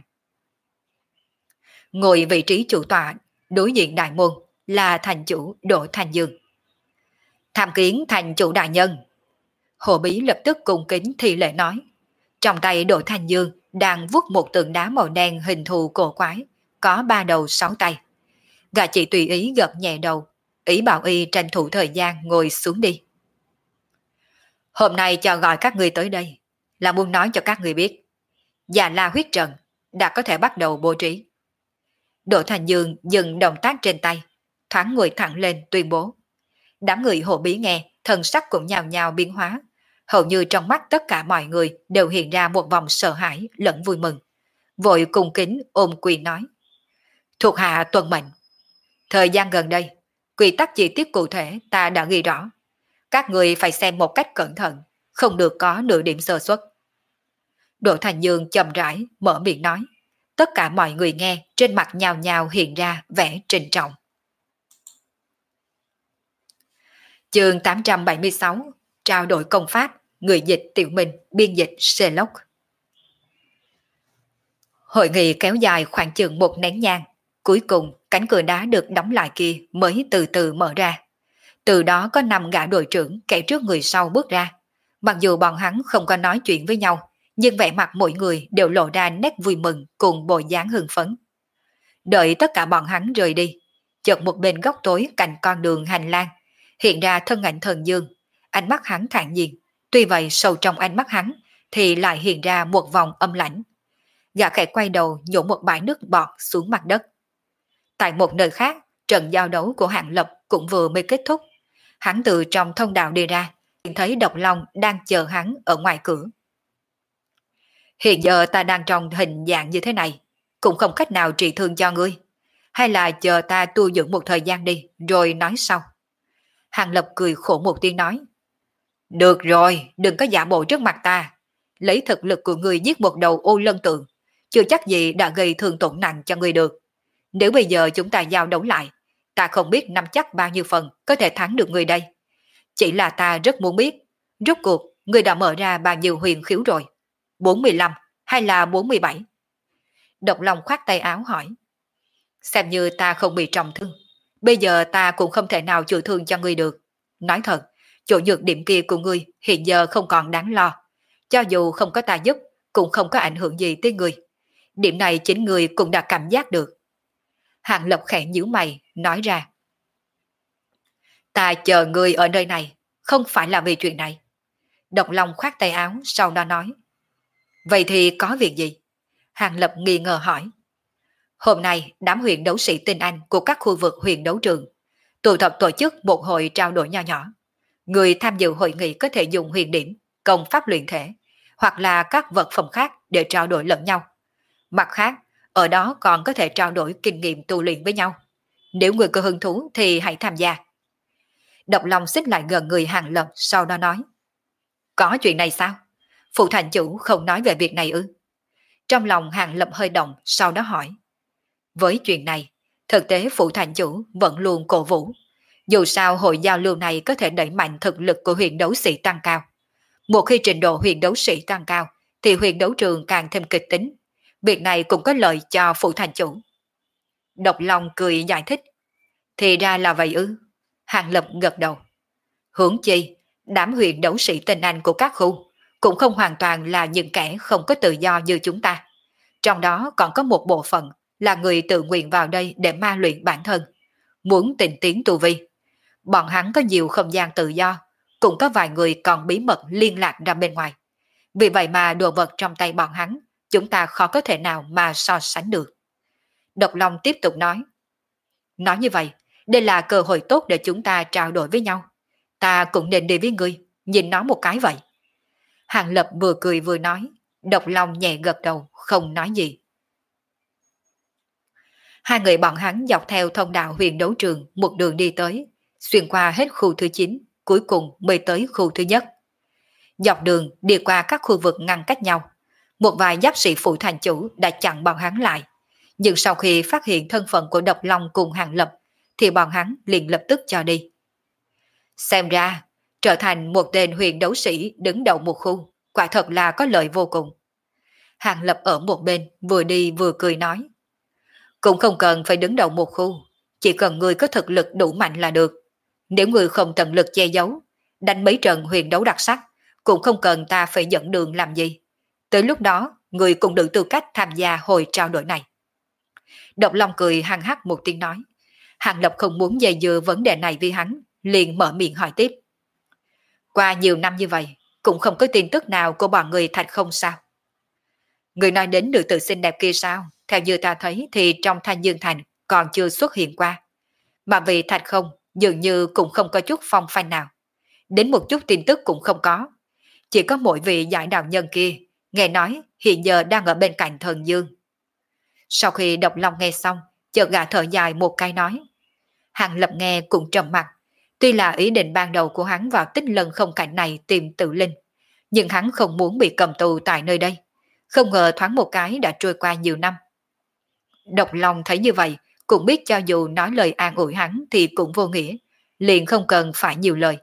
Speaker 1: Ngồi vị trí chủ tọa đối diện đại môn là thành chủ Đỗ Thành Dương. Tham kiến thành chủ đại nhân. Hồ Bí lập tức cung kính thi lễ nói. Trong tay Đỗ Thành Dương đang vuốt một tượng đá màu đen hình thù cổ quái, có ba đầu sáu tay. Gã chỉ tùy ý gật nhẹ đầu, ý bảo y tranh thủ thời gian ngồi xuống đi. Hôm nay cho gọi các người tới đây là muốn nói cho các người biết, Già La huyết trận đã có thể bắt đầu bố trí. Đỗ Thành Dương dừng động tác trên tay, thoáng ngồi thẳng lên tuyên bố. Đám người Hồ Bí nghe, thần sắc cũng nhào nhào biến hóa. Hầu như trong mắt tất cả mọi người đều hiện ra một vòng sợ hãi lẫn vui mừng. Vội cung kính ôm quyền nói. Thuộc hạ tuân mệnh. Thời gian gần đây, quy tắc chi tiết cụ thể ta đã ghi rõ. Các người phải xem một cách cẩn thận, không được có nửa điểm sơ suất. Đỗ Thành Dương chậm rãi mở miệng nói. Tất cả mọi người nghe trên mặt nhào nhào hiện ra vẻ trịnh trọng. Chương tám trăm bảy mươi sáu, trao đổi công pháp, người dịch Tiểu Minh, biên dịch Sherlock. Hội nghị kéo dài khoảng chừng một nén nhang. Cuối cùng, cánh cửa đá được đóng lại kia mới từ từ mở ra. Từ đó có năm gã đội trưởng kẻ trước người sau bước ra. Mặc dù bọn hắn không có nói chuyện với nhau, nhưng vẻ mặt mỗi người đều lộ ra nét vui mừng cùng bộ dáng hưng phấn. Đợi tất cả bọn hắn rời đi, chợt một bên góc tối cạnh con đường hành lang, hiện ra thân ảnh Thần Dương. Ánh mắt hắn thản nhiên, tuy vậy sâu trong ánh mắt hắn thì lại hiện ra một vòng âm lãnh. Gã khẽ quay đầu nhổ một bãi nước bọt xuống mặt đất. Tại một nơi khác, trận giao đấu của Hạng Lập cũng vừa mới kết thúc. Hắn từ trong thông đạo đi ra, nhìn thấy Độc Long đang chờ hắn ở ngoài cửa. Hiện giờ ta đang trong hình dạng như thế này, cũng không cách nào trị thương cho ngươi. Hay là chờ ta tu dưỡng một thời gian đi, rồi nói sau. Hàng Lập cười khổ một tiếng nói. Được rồi, đừng có giả bộ trước mặt ta. Lấy thực lực của ngươi giết một đầu ô lân tượng, chưa chắc gì đã gây thương tổn nặng cho ngươi được. Nếu bây giờ chúng ta giao đấu lại, ta không biết nắm chắc bao nhiêu phần có thể thắng được ngươi đây. Chỉ là ta rất muốn biết, rốt cuộc ngươi đã mở ra bao nhiêu huyền khiếu rồi? bốn mươi lăm hay là bốn mươi bảy? Độc Long khoát tay áo hỏi. Xem như ta không bị trọng thương, bây giờ ta cũng không thể nào chữa thương cho ngươi được. Nói thật, chỗ nhược điểm kia của ngươi hiện giờ không còn đáng lo. Cho dù không có ta giúp, cũng không có ảnh hưởng gì tới ngươi. Điểm này chính ngươi cũng đã cảm giác được. Hạng Lập khẽ nhíu mày, nói ra. Ta chờ ngươi ở nơi này, không phải là vì chuyện này. Độc Long khoát tay áo, sau đó nói. Vậy thì có việc gì? Hạng Lập nghi ngờ hỏi. Hôm nay, đám huyền đấu sĩ tinh anh của các khu vực huyền đấu trường tụ tập tổ chức một hội trao đổi nho nhỏ. Người tham dự hội nghị có thể dùng huyền điểm, công pháp luyện thể, hoặc là các vật phẩm khác để trao đổi lẫn nhau. Mặt khác, ở đó còn có thể trao đổi kinh nghiệm tu luyện với nhau. Nếu người có hứng thú thì hãy tham gia. Độc Long xích lại gần người Hạng Lập, sau đó nói. Có chuyện này sao? Phụ thành chủ không nói về việc này ư? Trong lòng Hạng Lập hơi động, sau đó hỏi. Với chuyện này, thực tế phụ thành chủ vẫn luôn cổ vũ. Dù sao hội giao lưu này có thể đẩy mạnh thực lực của huyền đấu sĩ tăng cao. Một khi trình độ huyền đấu sĩ tăng cao, thì huyền đấu trường càng thêm kịch tính. Việc này cũng có lợi cho phụ thành chủ. Độc Long cười giải thích. Thì ra là vậy ư? Hạng Lập gật đầu. Huống chi, đám huyền đấu sĩ tinh anh của các khu cũng không hoàn toàn là những kẻ không có tự do như chúng ta. Trong đó còn có một bộ phận là người tự nguyện vào đây để ma luyện bản thân, muốn tình tiến tu vi. Bọn hắn có nhiều không gian tự do, cũng có vài người còn bí mật liên lạc ra bên ngoài. Vì vậy mà đồ vật trong tay bọn hắn, chúng ta khó có thể nào mà so sánh được. Độc Long tiếp tục nói. Nói như vậy, đây là cơ hội tốt để chúng ta trao đổi với nhau. Ta cũng nên đi với ngươi, nhìn nó một cái vậy. Hàng Lập vừa cười vừa nói, Độc Long nhẹ gật đầu, không nói gì. Hai người bọn hắn dọc theo thông đạo huyền đấu trường một đường đi tới, xuyên qua hết khu thứ chín, cuối cùng mới tới khu thứ nhất. Dọc đường đi qua các khu vực ngăn cách nhau, một vài giáp sĩ phụ thành chủ đã chặn bọn hắn lại. Nhưng sau khi phát hiện thân phận của Độc Long cùng Hàng Lập, thì bọn hắn liền lập tức cho đi. Xem ra, trở thành một tên huyền đấu sĩ đứng đầu một khu, quả thật là có lợi vô cùng. Hàng Lập ở một bên, vừa đi vừa cười nói. Cũng không cần phải đứng đầu một khu, chỉ cần người có thực lực đủ mạnh là được. Nếu người không tận lực che giấu, đánh mấy trận huyền đấu đặc sắc, cũng không cần ta phải dẫn đường làm gì. Tới lúc đó, người cũng đủ tư cách tham gia hồi trao đổi này. Độc Long cười hăng hắc một tiếng nói. Hàng Lập không muốn dây dưa vấn đề này với hắn, liền mở miệng hỏi tiếp. Qua nhiều năm như vậy, cũng không có tin tức nào của bọn người thành không sao? Người nói đến nữ tử xinh đẹp kia sao? theo như ta thấy thì trong Thanh Dương Thành còn chưa xuất hiện qua. Mà vì Thạch Không dường như cũng không có chút phong phanh nào. Đến một chút tin tức cũng không có. Chỉ có mỗi vị giải đạo nhân kia, nghe nói hiện giờ đang ở bên cạnh thần dương. Sau khi Độc Long nghe xong, chợt gã thở dài một cái nói. Hàng Lập nghe cũng trầm mặt. Tuy là ý định ban đầu của hắn vào tích lần không cảnh này tìm tự linh, nhưng hắn không muốn bị cầm tù tại nơi đây. Không ngờ thoáng một cái đã trôi qua nhiều năm. Độc Long thấy như vậy, cũng biết cho dù nói lời an ủi hắn thì cũng vô nghĩa, liền không cần phải nhiều lời.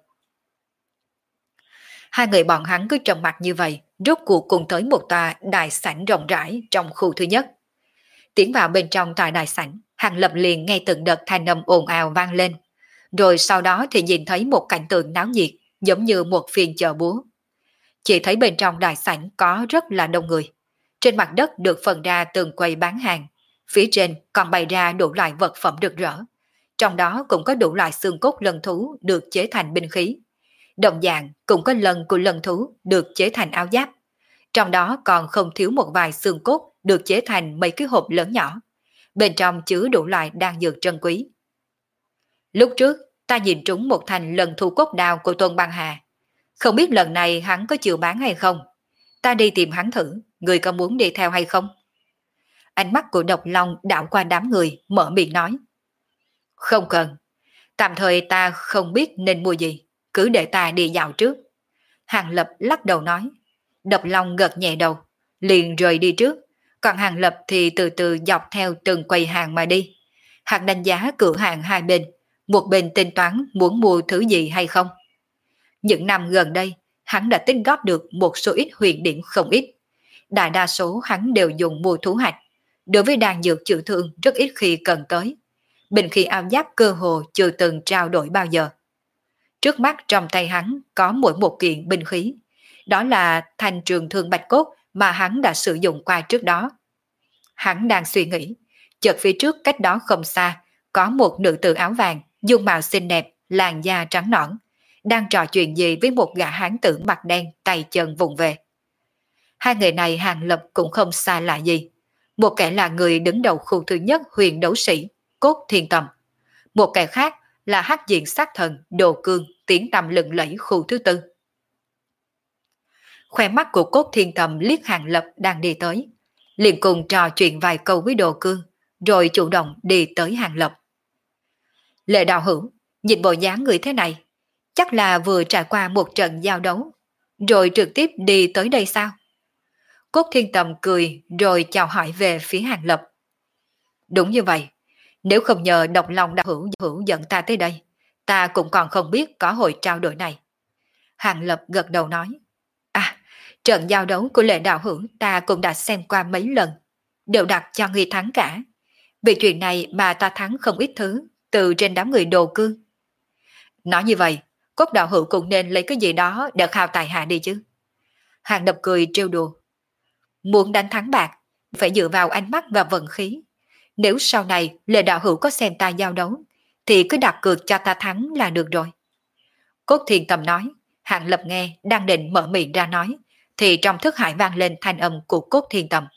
Speaker 1: Hai người bọn hắn cứ trầm mặt như vậy, rốt cuộc cùng tới một tòa đại sảnh rộng rãi trong khu thứ nhất. Tiến vào bên trong tòa đại sảnh, Hàng Lập liền nghe từng đợt thanh âm ồn ào vang lên. Rồi sau đó thì nhìn thấy một cảnh tượng náo nhiệt, giống như một phiên chợ búa. Chỉ thấy bên trong đại sảnh có rất là đông người. Trên mặt đất được phần ra từng quầy bán hàng. Phía trên còn bày ra đủ loại vật phẩm rực rỡ. Trong đó cũng có đủ loại xương cốt lân thú được chế thành binh khí. Đồng dạng cũng có lân của lân thú được chế thành áo giáp. Trong đó còn không thiếu một vài xương cốt được chế thành mấy cái hộp lớn nhỏ. Bên trong chứa đủ loại đan dược trân quý. Lúc trước, ta nhìn trúng một thành lân thu cốt đao của Tôn Băng Hà. Không biết lần này hắn có chịu bán hay không? Ta đi tìm hắn thử, người có muốn đi theo hay không? Ánh mắt của Độc Long đảo qua đám người, mở miệng nói. Không cần, tạm thời ta không biết nên mua gì, cứ để ta đi dạo trước. Hàng Lập lắc đầu nói. Độc Long gật nhẹ đầu, liền rời đi trước, còn Hàng Lập thì từ từ dọc theo từng quầy hàng mà đi. Hắn đánh giá cửa hàng hai bên, một bên tính toán muốn mua thứ gì hay không. Những năm gần đây, hắn đã tích góp được một số ít huyền điểm không ít. Đại đa số hắn đều dùng mua thú hạch. Đối với đan dược chữa thương rất ít khi cần tới. Bình khí áo giáp cơ hồ chưa từng trao đổi bao giờ. Trước mắt trong tay hắn có mỗi một kiện binh khí. Đó là thanh trường thương bạch cốt mà hắn đã sử dụng qua trước đó. Hắn đang suy nghĩ, chợt phía trước cách đó không xa, có một nữ tử áo vàng, dung mạo xinh đẹp, làn da trắng nõn, đang trò chuyện gì với một gã hán tử mặt đen, tay chân vụng về. Hai người này Hàng Lập cũng không xa lạ gì. Một kẻ là người đứng đầu khu thứ nhất huyền đấu sĩ, Cốt Thiên Tầm. Một kẻ khác là hắc diện sát thần, Đồ Cương, tiếng tăm lừng lẫy khu thứ tư. Khoe mắt của Cốt Thiên Tầm liếc Hàng Lập đang đi tới, liền cùng trò chuyện vài câu với Đồ Cương, rồi chủ động đi tới Hàng Lập. Lệ đạo hữu, nhìn bộ dáng người thế này, chắc là vừa trải qua một trận giao đấu, rồi trực tiếp đi tới đây sao? Cốt Thiên Tầm cười rồi chào hỏi về phía Hàng Lập. Đúng như vậy, nếu không nhờ Độc Long đạo hữu hữu dẫn ta tới đây, ta cũng còn không biết có hồi trao đổi này. Hàng Lập gật đầu nói. À, trận giao đấu của Lệ đạo hữu ta cũng đã xem qua mấy lần, đều đặt cho ngươi thắng cả. Vì chuyện này mà ta thắng không ít thứ từ trên đám người Đồ Cương. Nói như vậy, Cốt đạo hữu cũng nên lấy cái gì đó để khao tài hạ đi chứ. Hàng Lập cười trêu đùa. Muốn đánh thắng bạc, phải dựa vào ánh mắt và vận khí. Nếu sau này Lệ đạo hữu có xem ta giao đấu, thì cứ đặt cược cho ta thắng là được rồi. Cốt Thiên Tầm nói. Hàng Lập nghe đang định mở miệng ra nói, thì trong thức hải vang lên thanh âm của Cốt Thiên Tầm.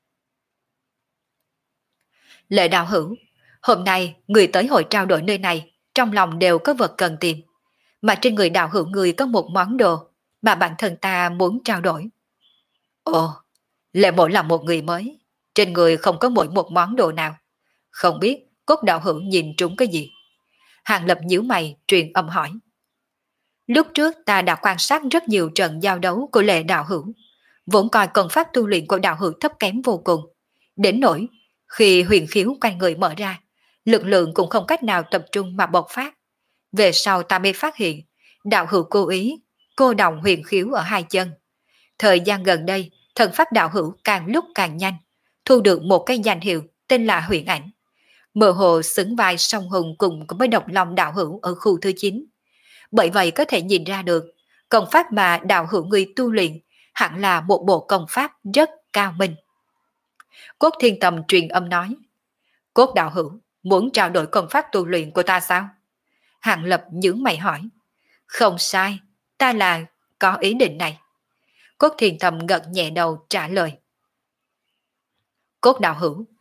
Speaker 1: Lệ đạo hữu, hôm nay người tới hội trao đổi nơi này, trong lòng đều có vật cần tìm. Mà trên người đạo hữu người có một món đồ mà bản thân ta muốn trao đổi. Ồ, Lệ mộ là một người mới, trên người không có mỗi một món đồ nào. Không biết Cốt đạo hữu nhìn trúng cái gì? Hàng Lập nhíu mày truyền âm hỏi. Lúc trước ta đã quan sát rất nhiều trận giao đấu của Lệ đạo hữu, vốn coi công pháp tu luyện của đạo hữu thấp kém vô cùng. Đến nỗi, khi huyền khiếu quanh người mở ra, lực lượng cũng không cách nào tập trung mà bộc phát. Về sau ta mới phát hiện, đạo hữu cố ý, cô đồng huyền khiếu ở hai chân. Thời gian gần đây, thần pháp đạo hữu càng lúc càng nhanh, thu được một cái danh hiệu tên là Huyền Ảnh. Mơ hồ xứng vai song hùng cùng với Độc Long đạo hữu ở khu thứ chín. Bởi vậy có thể nhìn ra được, công pháp mà đạo hữu người tu luyện hẳn là một bộ công pháp rất cao minh. Cốt Thiên Tầm truyền âm nói. Cốt đạo hữu, muốn trao đổi công pháp tu luyện của ta sao? Hàng Lập nhướng mày hỏi. Không sai, ta là có ý định này. Cốt Thiên Tầm gật nhẹ đầu trả lời. Cốt đạo hữu,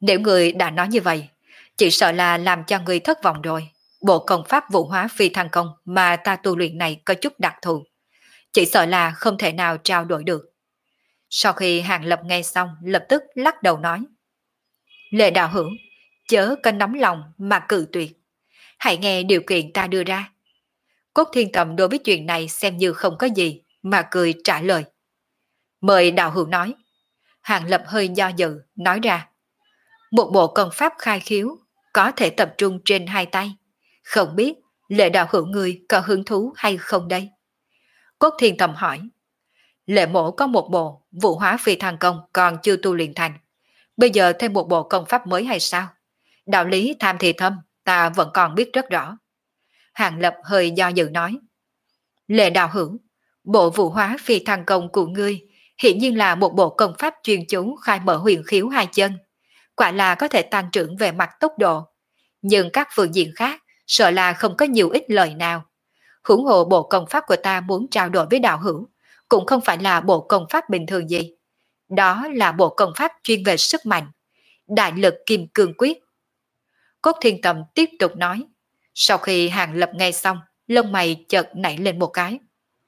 Speaker 1: Nếu người đã nói như vậy, chỉ sợ là làm cho người thất vọng rồi. Bộ công pháp vũ hóa phi thăng công mà ta tu luyện này có chút đặc thù. Chỉ sợ là không thể nào trao đổi được. Sau khi Hàng Lập nghe xong, lập tức lắc đầu nói. Lệ đạo hữu, chớ có nóng lòng mà cự tuyệt. Hãy nghe điều kiện ta đưa ra. Cốt Thiên Tầm đối với chuyện này xem như không có gì, mà cười trả lời. Mời đạo hữu nói. Hàng Lập hơi do dự, nói ra. Một bộ công pháp khai khiếu, có thể tập trung trên hai tay. Không biết Lệ đạo hữu người có hứng thú hay không đây? Cốt Thiên Tầm hỏi. Lệ mổ có một bộ vũ hóa phi thăng công còn chưa tu luyện thành. Bây giờ thêm một bộ công pháp mới hay sao? Đạo lý tham thì thâm, ta vẫn còn biết rất rõ. Hàng Lập hơi do dự nói. Lệ đạo hữu, bộ vũ hóa phi thăng công của ngươi hiện nhiên là một bộ công pháp chuyên chú khai mở huyền khiếu hai chân. Quả là có thể tăng trưởng về mặt tốc độ. Nhưng các phương diện khác sợ là không có nhiều ích lợi nào. Huống hồ bộ công pháp của ta muốn trao đổi với đạo hữu cũng không phải là bộ công pháp bình thường gì. Đó là bộ công pháp chuyên về sức mạnh. Đại lực kim cương quyết. Cốt Thiên Tầm tiếp tục nói. Sau khi Hàng Lập nghe xong, lông mày chợt nảy lên một cái.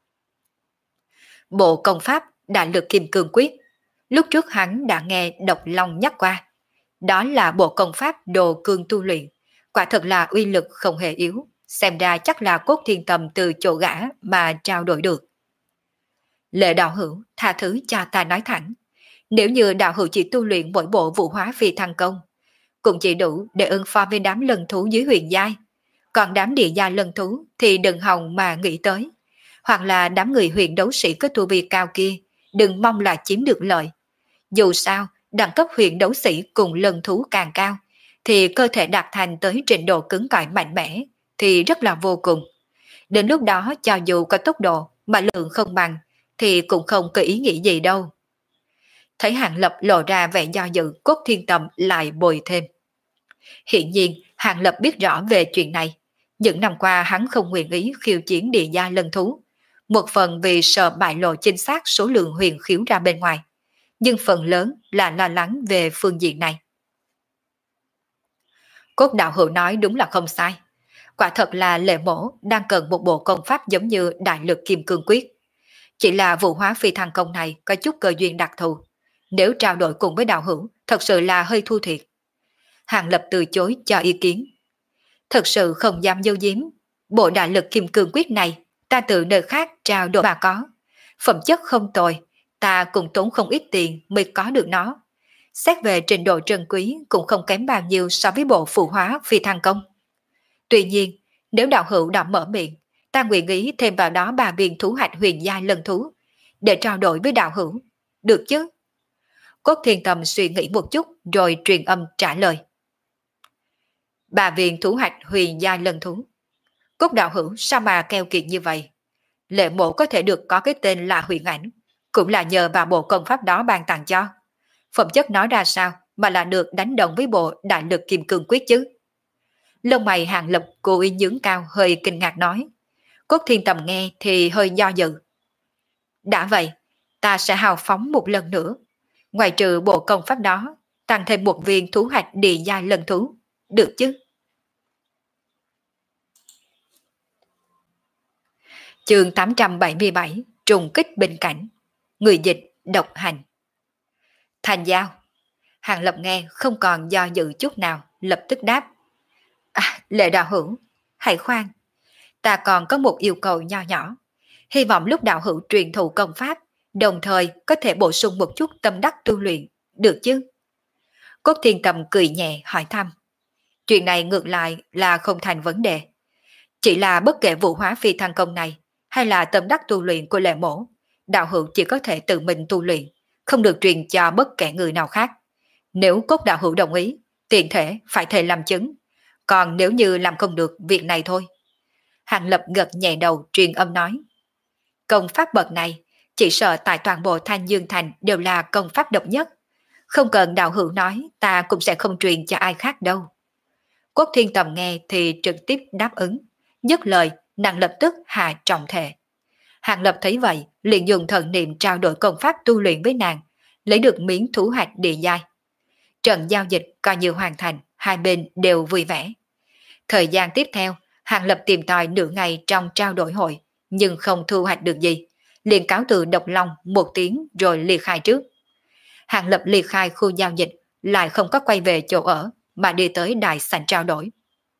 Speaker 1: Bộ công pháp đại lực kim cương quyết. Lúc trước hắn đã nghe Độc Long nhắc qua. Đó là bộ công pháp đồ cương tu luyện. Quả thật là uy lực không hề yếu. Xem ra chắc là Cốt Thiên Tầm từ chỗ gã mà trao đổi được. Lệ đạo hữu, tha thứ cho ta nói thẳng. Nếu như đạo hữu chỉ tu luyện mỗi bộ vũ hóa phi thăng công, cũng chỉ đủ để ứng phó với đám lân thú dưới huyền giai. Còn đám địa giai lân thú thì đừng hòng mà nghĩ tới. Hoặc là đám người huyền đấu sĩ có tu vi cao kia, đừng mong là chiếm được lợi. Dù sao, đẳng cấp huyền đấu sĩ cùng lân thú càng cao, thì cơ thể đạt thành tới trình độ cứng cỏi mạnh mẽ, thì rất là vô cùng. Đến lúc đó cho dù có tốc độ mà lượng không bằng, thì cũng không có ý nghĩ gì đâu. Thấy Hàng Lập lộ ra vẻ do dự, Cốt Thiên Tầm lại bồi thêm. Hiện nhiên, Hàng Lập biết rõ về chuyện này. Những năm qua hắn không nguyện ý khiêu chiến địa gia lân thú. Một phần vì sợ bại lộ chính xác số lượng huyền khiếu ra bên ngoài. Nhưng phần lớn là lo lắng về phương diện này. Cốt đạo hữu nói đúng là không sai. Quả thật là Lệ mổ đang cần một bộ công pháp giống như đại lực kim cương quyết. Chỉ là vụ hóa phi thăng công này có chút cơ duyên đặc thù. Nếu trao đổi cùng với đạo hữu, thật sự là hơi thua thiệt. Hàng Lập từ chối cho ý kiến. Thật sự không dám giấu giếm. Bộ đại lực kim cương quyết này, ta từ nơi khác trao đổi mà có. Phẩm chất không tồi, ta cũng tốn không ít tiền mới có được nó. Xét về trình độ trân quý cũng không kém bao nhiêu so với bộ phụ hóa phi thăng công. Tuy nhiên, nếu đạo hữu đã mở miệng, ta nguyện ý thêm vào đó ba viên thú hạch huyền giai lần thú, để trao đổi với đạo hữu. Được chứ? Cốt Thiên Tầm suy nghĩ một chút rồi truyền âm trả lời. Ba viên thú hạch huyền giai lần thú. Cốt đạo hữu sao mà keo kiệt như vậy? Lệ mộ có thể được có cái tên là huyền ảnh, cũng là nhờ vào bộ công pháp đó ban tặng cho. Phẩm chất nói ra sao mà là được đánh đồng với bộ đại lực kim cương quyết chứ? Lông mày Hàng Lập cố ý nhướng cao hơi kinh ngạc nói. Cốt Thiên Tầm nghe thì hơi do dự. Đã vậy, ta sẽ hào phóng một lần nữa. Ngoài trừ bộ công pháp đó, tăng thêm một viên thú hạch địa giai lần thú. Được chứ? Chương tám trăm bảy mươi bảy, trùng kích bình cảnh. Người dịch độc hành. Thành giao. Hàng Lập nghe không còn do dự chút nào, lập tức đáp. À, Lệ đạo hữu, hãy khoan. Ta còn có một yêu cầu nho nhỏ. Hy vọng lúc đạo hữu truyền thụ công pháp, đồng thời có thể bổ sung một chút tâm đắc tu luyện, được chứ? Cốt Thiên Tầm cười nhẹ hỏi thăm. Chuyện này ngược lại là không thành vấn đề. Chỉ là bất kể vụ hóa phi thăng công này, hay là tâm đắc tu luyện của Lệ mổ, đạo hữu chỉ có thể tự mình tu luyện, không được truyền cho bất kể người nào khác. Nếu Cốt đạo hữu đồng ý, tiện thể phải thề làm chứng. Còn nếu như làm không được việc này thôi. Hàng Lập gật nhẹ đầu truyền âm nói. Công pháp bậc này, chỉ sợ tại toàn bộ Thanh Dương Thành đều là công pháp độc nhất. Không cần đạo hữu nói, ta cũng sẽ không truyền cho ai khác đâu. Cốt Thiên Tầm nghe thì trực tiếp đáp ứng. Dứt lời, nàng lập tức hạ trọng thể. Hàng Lập thấy vậy, liền dùng thần niệm trao đổi công pháp tu luyện với nàng, lấy được miếng thú hạch địa giai. trận giao dịch coi như hoàn thành, hai bên đều vui vẻ. Thời gian tiếp theo, Hàng Lập tìm tòi nửa ngày trong trao đổi hội, nhưng không thu hoạch được gì. Liền cáo từ Độc Long một tiếng rồi ly khai trước. Hàng Lập ly khai khu giao dịch, lại không có quay về chỗ ở, mà đi tới đại sảnh trao đổi.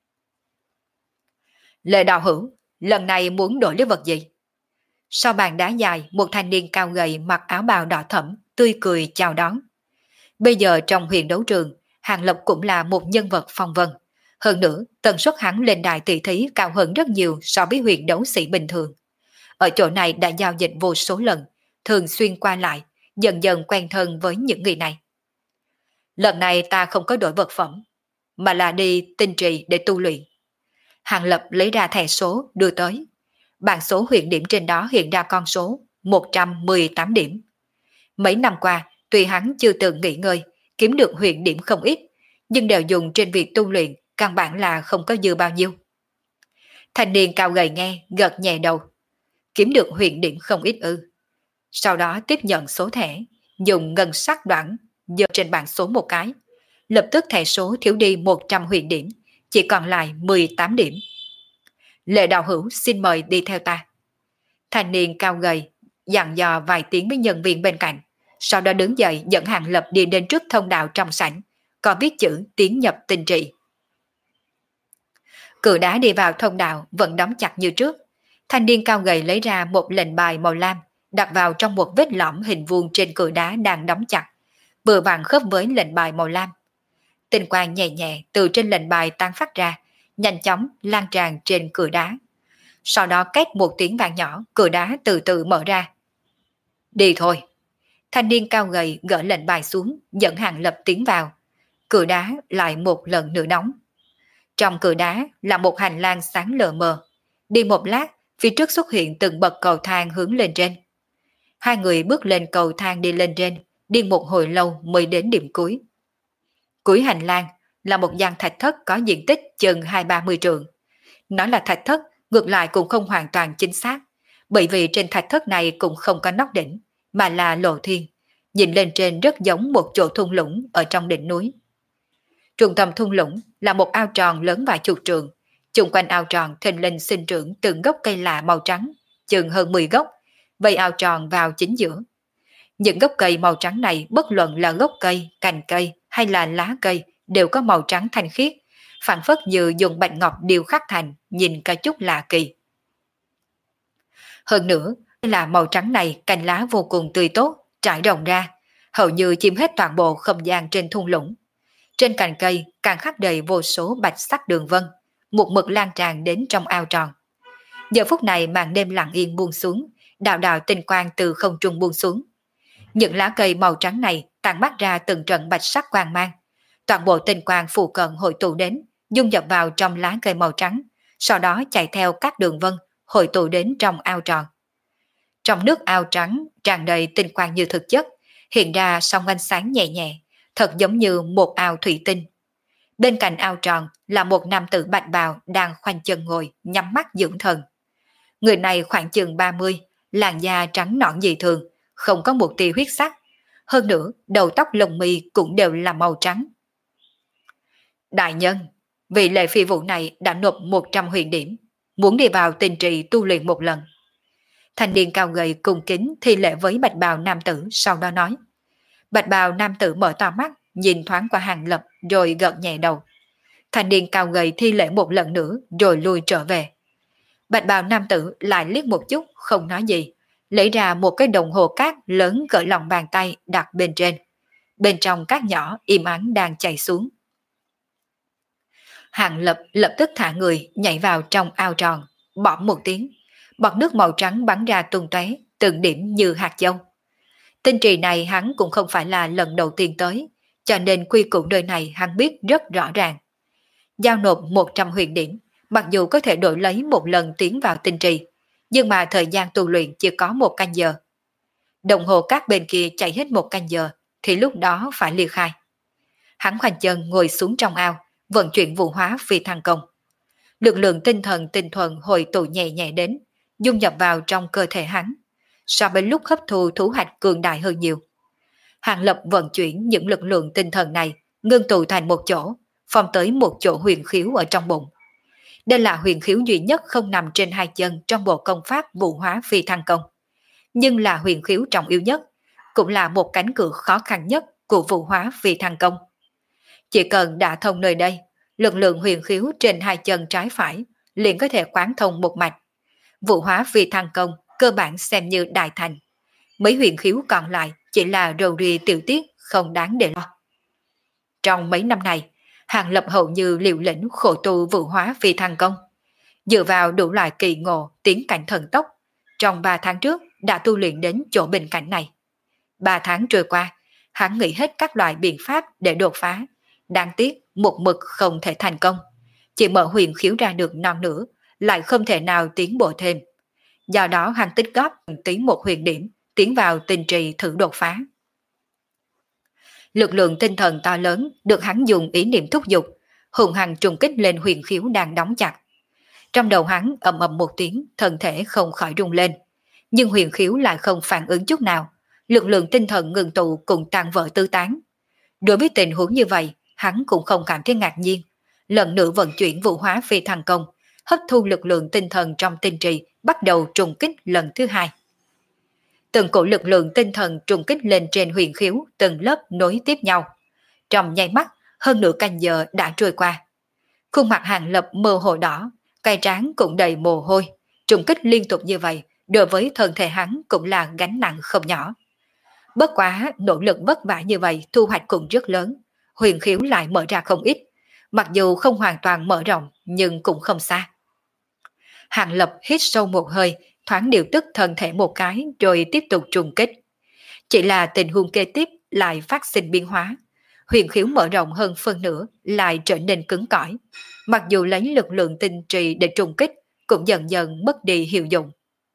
Speaker 1: Lệ đạo hữu, lần này muốn đổi lấy vật gì? Sau bàn đá dài, một thanh niên cao gầy mặc áo bào đỏ thẫm, tươi cười chào đón. Bây giờ trong huyền đấu trường, Hàng Lập cũng là một nhân vật phong vân. Hơn nữa, tần suất hắn lên đài tỷ thí cao hơn rất nhiều so với huyền đấu sĩ bình thường. Ở chỗ này đã giao dịch vô số lần, thường xuyên qua lại, dần dần quen thân với những người này. Lần này ta không có đổi vật phẩm, mà là đi tinh trì để tu luyện. Hàng Lập lấy ra thẻ số đưa tới. Bảng số huyền điểm trên đó hiện ra con số một trăm mười tám điểm. Mấy năm qua, tuy hắn chưa từng nghỉ ngơi, kiếm được huyền điểm không ít, nhưng đều dùng trên việc tu luyện, căn bản là không có dư bao nhiêu. Thanh niên cao gầy nghe, gật nhẹ đầu. Kiếm được huyền điểm không ít ư. Sau đó tiếp nhận số thẻ, dùng ngân sắc đoạn, giơ trên bảng số một cái. Lập tức thẻ số thiếu đi một trăm huyền điểm, chỉ còn lại mười tám điểm. Lệ đạo hữu xin mời đi theo ta. Thanh niên cao gầy, dặn dò vài tiếng với nhân viên bên cạnh, sau đó đứng dậy dẫn Hàng Lập đi đến trước thông đạo trong sảnh, còn viết chữ tiến nhập tinh trị. Cửa đá đi vào thông đạo vẫn đóng chặt như trước. Thanh niên cao gầy lấy ra một lệnh bài màu lam, đặt vào trong một vết lõm hình vuông trên cửa đá đang đóng chặt, vừa vặn khớp với lệnh bài màu lam. Tinh quang nhẹ nhẹ từ trên lệnh bài tan phát ra, nhanh chóng lan tràn trên cửa đá. Sau đó két một tiếng vang nhỏ, cửa đá từ từ mở ra. Đi thôi. Thanh niên cao gầy gỡ lệnh bài xuống, dẫn Hàng Lập tiến vào. Cửa đá lại một lần nữa đóng. Trong cửa đá là một hành lang sáng lờ mờ. Đi một lát, phía trước xuất hiện từng bậc cầu thang hướng lên trên. Hai người bước lên cầu thang đi lên trên, đi một hồi lâu mới đến điểm cuối. Cuối hành lang là một gian thạch thất có diện tích chừng hai ba mươi trượng. Nói là thạch thất, ngược lại cũng không hoàn toàn chính xác, bởi vì trên thạch thất này cũng không có nóc đỉnh, mà là lộ thiên, nhìn lên trên rất giống một chỗ thung lũng ở trong đỉnh núi. Trung tâm thung lũng là một ao tròn lớn vài chục trượng, chung quanh ao tròn thình lình sinh trưởng từng gốc cây lạ màu trắng, chừng hơn mười gốc, vây ao tròn vào chính giữa. Những gốc cây màu trắng này bất luận là gốc cây, cành cây hay là lá cây đều có màu trắng thanh khiết, phản phất như dùng bạch ngọc điêu khắc thành, nhìn có chút lạ kỳ. Hơn nữa là màu trắng này cành lá vô cùng tươi tốt, trải rộng ra, hầu như chiếm hết toàn bộ không gian trên thung lũng. Trên cành cây càng khắc đầy vô số bạch sắc đường vân, một mực lan tràn đến trong ao tròn. Giờ phút này màn đêm lặng yên buông xuống, đạo đạo tinh quang từ không trung buông xuống. Những lá cây màu trắng này tản mát ra từng trận bạch sắc quang mang. Toàn bộ tinh quang phù cận hội tụ đến, dung nhập vào trong lá cây màu trắng, sau đó chạy theo các đường vân, hội tụ đến trong ao tròn. Trong nước ao trắng tràn đầy tinh quang như thực chất, hiện ra song ánh sáng nhẹ nhẹ, thật giống như một ao thủy tinh. Bên cạnh ao tròn là một nam tử bạch bào đang khoanh chân ngồi, nhắm mắt dưỡng thần. Người này khoảng chừng ba mươi, làn da trắng nõn dị thường, không có một tia huyết sắc. Hơn nữa, đầu tóc lông mi cũng đều là màu trắng. Đại nhân, vị lệ phi vụ này đã nộp một trăm huyền điểm, muốn đi vào tinh trì tu luyện một lần. Thanh niên cao gầy cung kính thi lễ với bạch bào nam tử, sau đó nói. Bạch bào nam tử mở to mắt, nhìn thoáng qua Hàng Lập rồi gật nhẹ đầu. Thanh niên cao gầy thi lễ một lần nữa rồi lui trở về. Bạch bào nam tử lại liếc một chút, không nói gì, lấy ra một cái đồng hồ cát lớn cỡ lòng bàn tay đặt bên trên. Bên trong cát nhỏ im ắng đang chảy xuống. Hàng Lập lập tức thả người nhảy vào trong ao tròn, bõm một tiếng, bọt nước màu trắng bắn ra tung tóe, từng điểm như hạt châu. Tinh trì này hắn cũng không phải là lần đầu tiên tới, cho nên quy củ nơi này hắn biết rất rõ ràng. Giao nộp một trăm huyền điểm, mặc dù có thể đổi lấy một lần tiến vào tinh trì, nhưng mà thời gian tu luyện chỉ có một canh giờ. Đồng hồ cát bên kia chạy hết một canh giờ, thì lúc đó phải ly khai. Hắn khoanh chân ngồi xuống trong ao, vận chuyển vụ hóa phi thăng công. Lực lượng tinh thần tinh thuần hồi tụ nhẹ nhẹ đến, dung nhập vào trong cơ thể hắn, so với lúc hấp thu thú hạch cường đại hơn nhiều. Hàng Lập vận chuyển những lực lượng tinh thần này, ngưng tụ thành một chỗ, phong tới một chỗ huyền khiếu ở trong bụng. Đây là huyền khiếu duy nhất không nằm trên hai chân trong bộ công pháp vụ hóa phi thăng công, nhưng là huyền khiếu trọng yếu nhất, cũng là một cánh cửa khó khăn nhất của vụ hóa phi thăng công. Chỉ cần đã thông nơi đây, lực lượng huyền khiếu trên hai chân trái phải liền có thể quán thông một mạch. Vụ hóa phi thăng công cơ bản xem như đại thành. Mấy huyền khiếu còn lại chỉ là rầu ri tiểu tiết không đáng để lo. Trong mấy năm này, Hàng Lập hầu như liều lĩnh khổ tu vụ hóa phi thăng công. Dựa vào đủ loại kỳ ngộ tiến cảnh thần tốc, trong ba tháng trước đã tu luyện đến chỗ bình cảnh này. Ba tháng trôi qua, hắn nghĩ hết các loại biện pháp để đột phá. Đáng tiếc một mực không thể thành công. Chỉ mở huyền khiếu ra được non nữa, lại không thể nào tiến bộ thêm. Do đó hắn tích góp tiến một huyền điểm, tiến vào tinh trì thử đột phá. Lực lượng tinh thần to lớn được hắn dùng ý niệm thúc giục, hùng hằng trùng kích lên huyền khiếu đang đóng chặt. Trong đầu hắn ầm ầm một tiếng, thân thể không khỏi rung lên. Nhưng huyền khiếu lại không phản ứng chút nào. Lực lượng tinh thần ngừng tụ cùng tan vỡ tư tán. Đối với tình huống như vậy, hắn cũng không cảm thấy ngạc nhiên. Lần nữa vận chuyển vụ hóa phi thăng công, hấp thu lực lượng tinh thần trong tinh trì, bắt đầu trùng kích lần thứ hai. Từng cổ lực lượng tinh thần trùng kích lên trên huyền khiếu, từng lớp nối tiếp nhau. Trong nháy mắt, hơn nửa canh giờ đã trôi qua. Khuôn mặt Hàng Lập mơ hồ đỏ, cái trán cũng đầy mồ hôi. Trùng kích liên tục như vậy, đối với thân thể hắn cũng là gánh nặng không nhỏ. Bất quá, nỗ lực vất vả như vậy thu hoạch cũng rất lớn. Huyền khiếu lại mở ra không ít. Mặc dù không hoàn toàn mở rộng, nhưng cũng không xa. Hàng Lập hít sâu một hơi, thoáng điều tức thân thể một cái rồi tiếp tục trùng kích. Chỉ là tình huống kế tiếp lại phát sinh biến hóa. Huyền khiếu mở rộng hơn phân nửa lại trở nên cứng cỏi. Mặc dù lấy lực lượng tinh trì để trùng kích, cũng dần dần mất đi hiệu dụng.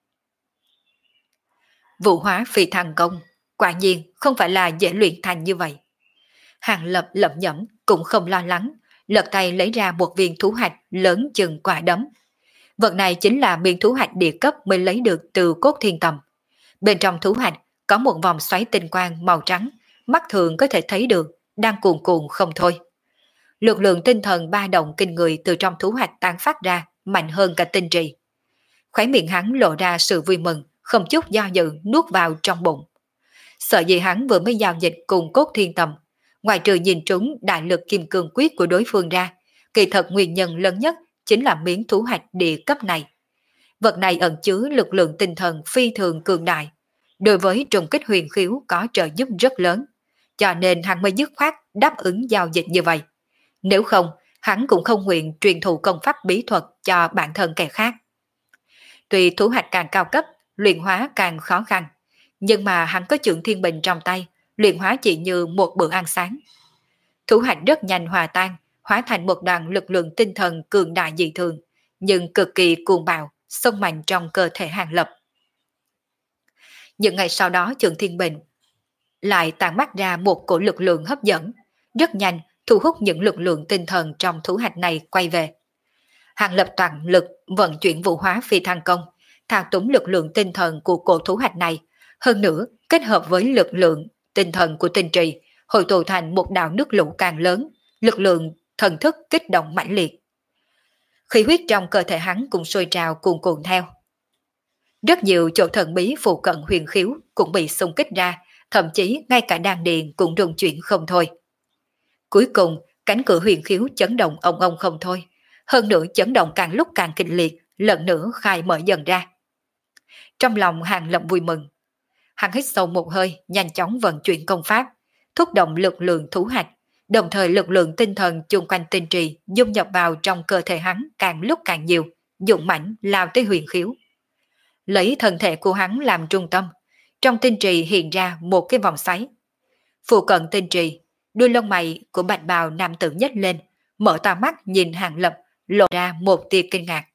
Speaker 1: Vụ hóa phi thăng công, quả nhiên không phải là dễ luyện thành như vậy. Hàng Lập lẩm nhẩm cũng không lo lắng, lật tay lấy ra một viên thú hạch lớn chừng quả đấm. Vật này chính là viên thú hạch địa cấp mới lấy được từ cốt thiên tầm. Bên trong thú hạch có một vòng xoáy tinh quang màu trắng, mắt thường có thể thấy được, đang cuồn cuộn không thôi. Lực lượng tinh thần ba động kinh người từ trong thú hạch tán phát ra, mạnh hơn cả tinh trì. Khóe miệng hắn lộ ra sự vui mừng, không chút do dự nuốt vào trong bụng. Sợ gì hắn vừa mới giao dịch cùng cốt thiên tầm, ngoài trừ nhìn trúng đại lực kim cương quyết của đối phương ra, kỳ thật nguyên nhân lớn nhất chính là miếng thú hạch địa cấp này. Vật này ẩn chứa lực lượng tinh thần phi thường cường đại, đối với trùng kích huyền khiếu có trợ giúp rất lớn, cho nên hắn mới dứt khoát đáp ứng giao dịch như vậy. Nếu không, hắn cũng không nguyện truyền thụ công pháp bí thuật cho bản thân kẻ khác. Tuy thú hạch càng cao cấp, luyện hóa càng khó khăn, nhưng mà hắn có chưởng thiên bình trong tay, luyện hóa chỉ như một bữa ăn sáng. Thú hạch rất nhanh hòa tan, hóa thành một đoàn lực lượng tinh thần cường đại dị thường, nhưng cực kỳ cuồng bạo, xông mạnh trong cơ thể Hàng Lập. Những ngày sau đó chưởng thiên bình lại tản mát ra một cổ lực lượng hấp dẫn, rất nhanh thu hút những lực lượng tinh thần trong thú hạch này quay về. Hàng Lập toàn lực vận chuyển vụ hóa phi thăng công, thao túng lực lượng tinh thần của cổ thú hạch này, hơn nữa kết hợp với lực lượng tinh thần của tinh trì, hội tụ thành một đạo nước lũ càng lớn, lực lượng thần thức kích động mãnh liệt. Khí huyết trong cơ thể hắn cũng sôi trào cuồn cuộn theo. Rất nhiều chỗ thần bí phụ cận huyền khiếu cũng bị xung kích ra, thậm chí ngay cả đan điền cũng rung chuyển không thôi. Cuối cùng, cánh cửa huyền khiếu chấn động ông ông không thôi, hơn nữa chấn động càng lúc càng kịch liệt, lần nữa khai mở dần ra. Trong lòng Hàng Lập vui mừng, hắn hít sâu một hơi, nhanh chóng vận chuyển công pháp, thúc động lực lượng thú hạch, đồng thời lực lượng tinh thần chung quanh tinh trì dung nhập vào trong cơ thể hắn càng lúc càng nhiều, dũng mãnh lao tới huyền khiếu. Lấy thân thể của hắn làm trung tâm, trong tinh trì hiện ra một cái vòng xoáy. Phụ cận tinh trì, đuôi lông mày của bạch bào nam tử nhếch lên, mở to mắt nhìn Hàng Lập, lộ ra một tia kinh ngạc.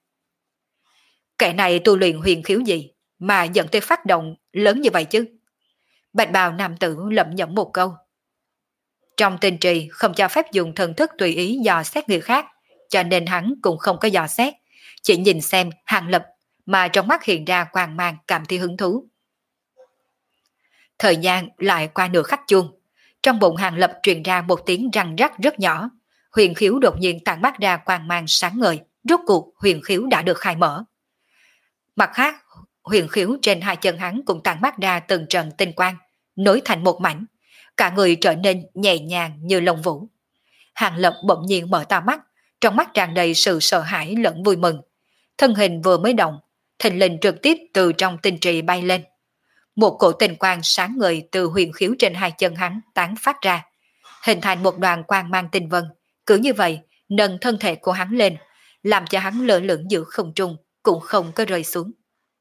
Speaker 1: Kẻ này tu luyện huyền khiếu gì mà dẫn tới phát động lớn như vậy chứ? Bạch bào nam tử lẩm nhẩm một câu. Trong tinh trì không cho phép dùng thần thức tùy ý dò xét người khác, cho nên hắn cũng không có dò xét, chỉ nhìn xem Hàng Lập mà trong mắt hiện ra quang mang cảm thấy hứng thú. Thời gian lại qua nửa khắc chuông, Trong bụng Hàng Lập truyền ra một tiếng răng rắc rất nhỏ, huyền khiếu đột nhiên tản mát ra quang mang sáng ngời, rốt cuộc huyền khiếu đã được khai mở. Mặt khác, huyền khiếu trên hai chân hắn cũng tản mát ra từng trận tinh quang, nối thành một mảnh, cả người trở nên nhẹ nhàng như lông vũ. Hàng Lập bỗng nhiên mở to mắt, trong mắt tràn đầy sự sợ hãi lẫn vui mừng. Thân hình vừa mới động, thình lình trực tiếp từ trong tinh trì bay lên. Một cổ tinh quang sáng ngời từ huyền khiếu trên hai chân hắn tán phát ra, hình thành một đoàn quang mang tinh vân, cứ như vậy nâng thân thể của hắn lên, làm cho hắn lơ lửng giữa không trung, cũng không có rơi xuống.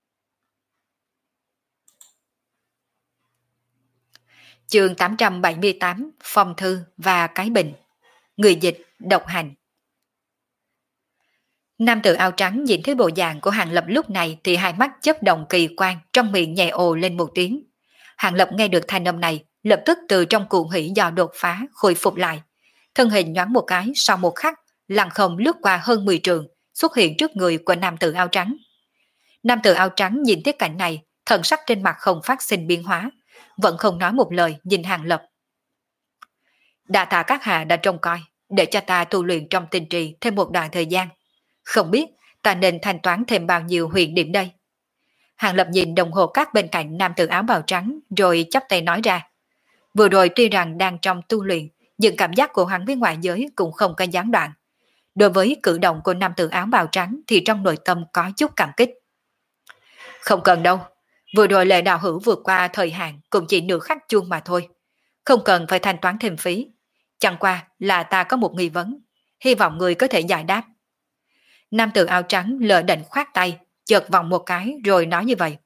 Speaker 1: Chương tám trăm bảy mươi tám, Phong thư và cái bình. Người dịch độc hành. Nam tử áo trắng nhìn thấy bộ dạng của Hàng Lập lúc này thì hai mắt chớp động kỳ quan, trong miệng nhẹ ồ lên một tiếng. Hàng Lập nghe được thanh âm này, lập tức từ trong cuồng hỉ do đột phá khôi phục lại. Thân hình nhoáng một cái, sau một khắc, lăng không lướt qua hơn mười trường, xuất hiện trước người của nam tử áo trắng. Nam tử áo trắng nhìn thấy cảnh này, thần sắc trên mặt không phát sinh biến hóa, vẫn không nói một lời nhìn Hàng Lập. Đa tạ các hạ đã trông coi, để cho ta tu luyện trong tinh trì thêm một đoạn thời gian. Không biết ta nên thanh toán thêm bao nhiêu huyền điểm đây? Hàng Lập nhìn đồng hồ cát bên cạnh nam tử áo bào trắng rồi chắp tay nói ra. Vừa rồi tuy rằng đang trong tu luyện, nhưng cảm giác của hắn với ngoại giới cũng không có gián đoạn. Đối với cử động của nam tử áo bào trắng thì trong nội tâm có chút cảm kích. Không cần đâu, vừa rồi Lệ đạo hữu vượt qua thời hạn cũng chỉ nửa khắc chuông mà thôi. Không cần phải thanh toán thêm phí. Chẳng qua là ta có một nghi vấn, hy vọng người có thể giải đáp. Nam tử áo trắng lờ đệnh khoát tay, chợt vòng một cái rồi nói như vậy.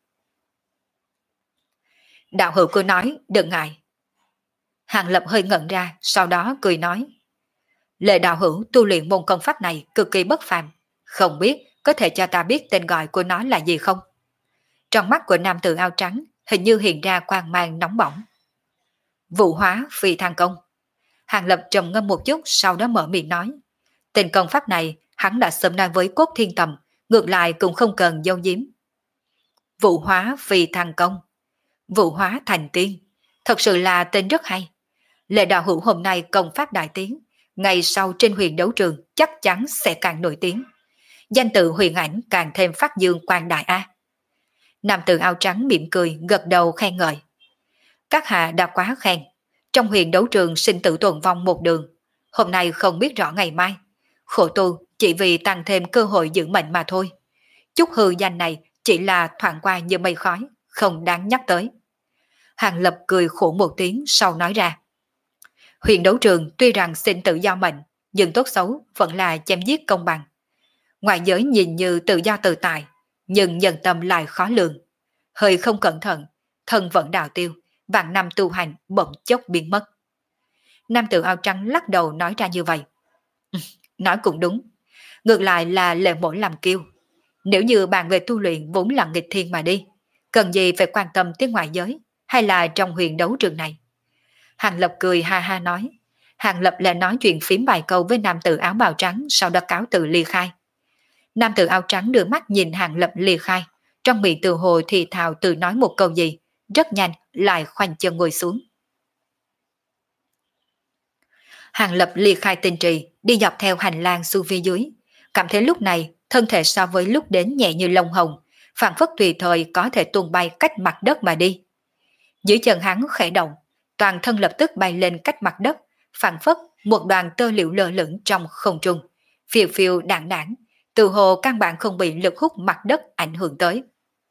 Speaker 1: Đạo hữu cứ nói, đừng ngại. Hàng Lập hơi ngẩn ra, sau đó cười nói. Lệ đạo hữu tu luyện môn công pháp này cực kỳ bất phàm, không biết có thể cho ta biết tên gọi của nó là gì không? Trong mắt của nam tử áo trắng hình như hiện ra quang mang nóng bỏng. Vụ hóa phi thăng công. Hàng Lập trầm ngâm một chút, sau đó mở miệng nói. Tên công pháp này hắn đã sớm nói với Cốt Thiên Tầm, ngược lại cũng không cần giấu giếm. Vụ hóa phi thăng công, vụ hóa thành tiên, thật sự là tên rất hay. Lệ đạo hữu hôm nay công pháp đại tiến, ngày sau trên huyền đấu trường chắc chắn sẽ càng nổi tiếng. Danh tự huyền ảnh càng thêm phát dương quang đại a. Nam tử áo trắng mỉm cười, gật đầu khen ngợi. Các hạ đã quá khen. Trong huyền đấu trường sinh tử tồn vong một đường, hôm nay không biết rõ ngày mai. Khổ tu chỉ vì tăng thêm cơ hội giữ mệnh mà thôi. Chút hư danh này chỉ là thoảng qua như mây khói, không đáng nhắc tới. Hàng Lập cười khổ một tiếng sau nói ra. Huyền đấu trường tuy rằng sinh tử do mệnh, nhưng tốt xấu vẫn là chém giết công bằng. Ngoại giới nhìn như tự do tự tại, nhưng nhân tâm lại khó lường. Hơi không cẩn thận, thân vẫn đào tiêu, vạn năm tu hành bỗng chốc biến mất. Nam tử áo trắng lắc đầu nói ra như vậy. Nói cũng đúng, ngược lại là Lệ mổ làm kiêu. Nếu như bàn về tu luyện vốn là nghịch thiên mà đi, cần gì phải quan tâm tới ngoại giới hay là trong huyền đấu trường này? Hàng Lập cười ha ha nói. Hàng Lập lại nói chuyện phím vài câu với nam tử áo bào trắng, sau đó cáo từ ly khai. Nam tử áo trắng đưa mắt nhìn Hàng Lập ly khai, trong miệng từ hồ thì thào tự nói một câu gì, rất nhanh lại khoanh chân ngồi xuống. Hàng Lập ly khai tinh trì, đi dọc theo hành lang xuống phía dưới, cảm thấy lúc này thân thể so với lúc đến nhẹ như lông hồng, phảng phất tùy thời có thể tung bay cách mặt đất mà đi. Dưới chân hắn khẽ động, toàn thân lập tức bay lên cách mặt đất, phảng phất một đoàn tơ liễu lơ lửng trong không trung, phiêu phiêu đảng đảng, từ hồ căn bản không bị lực hút mặt đất ảnh hưởng tới.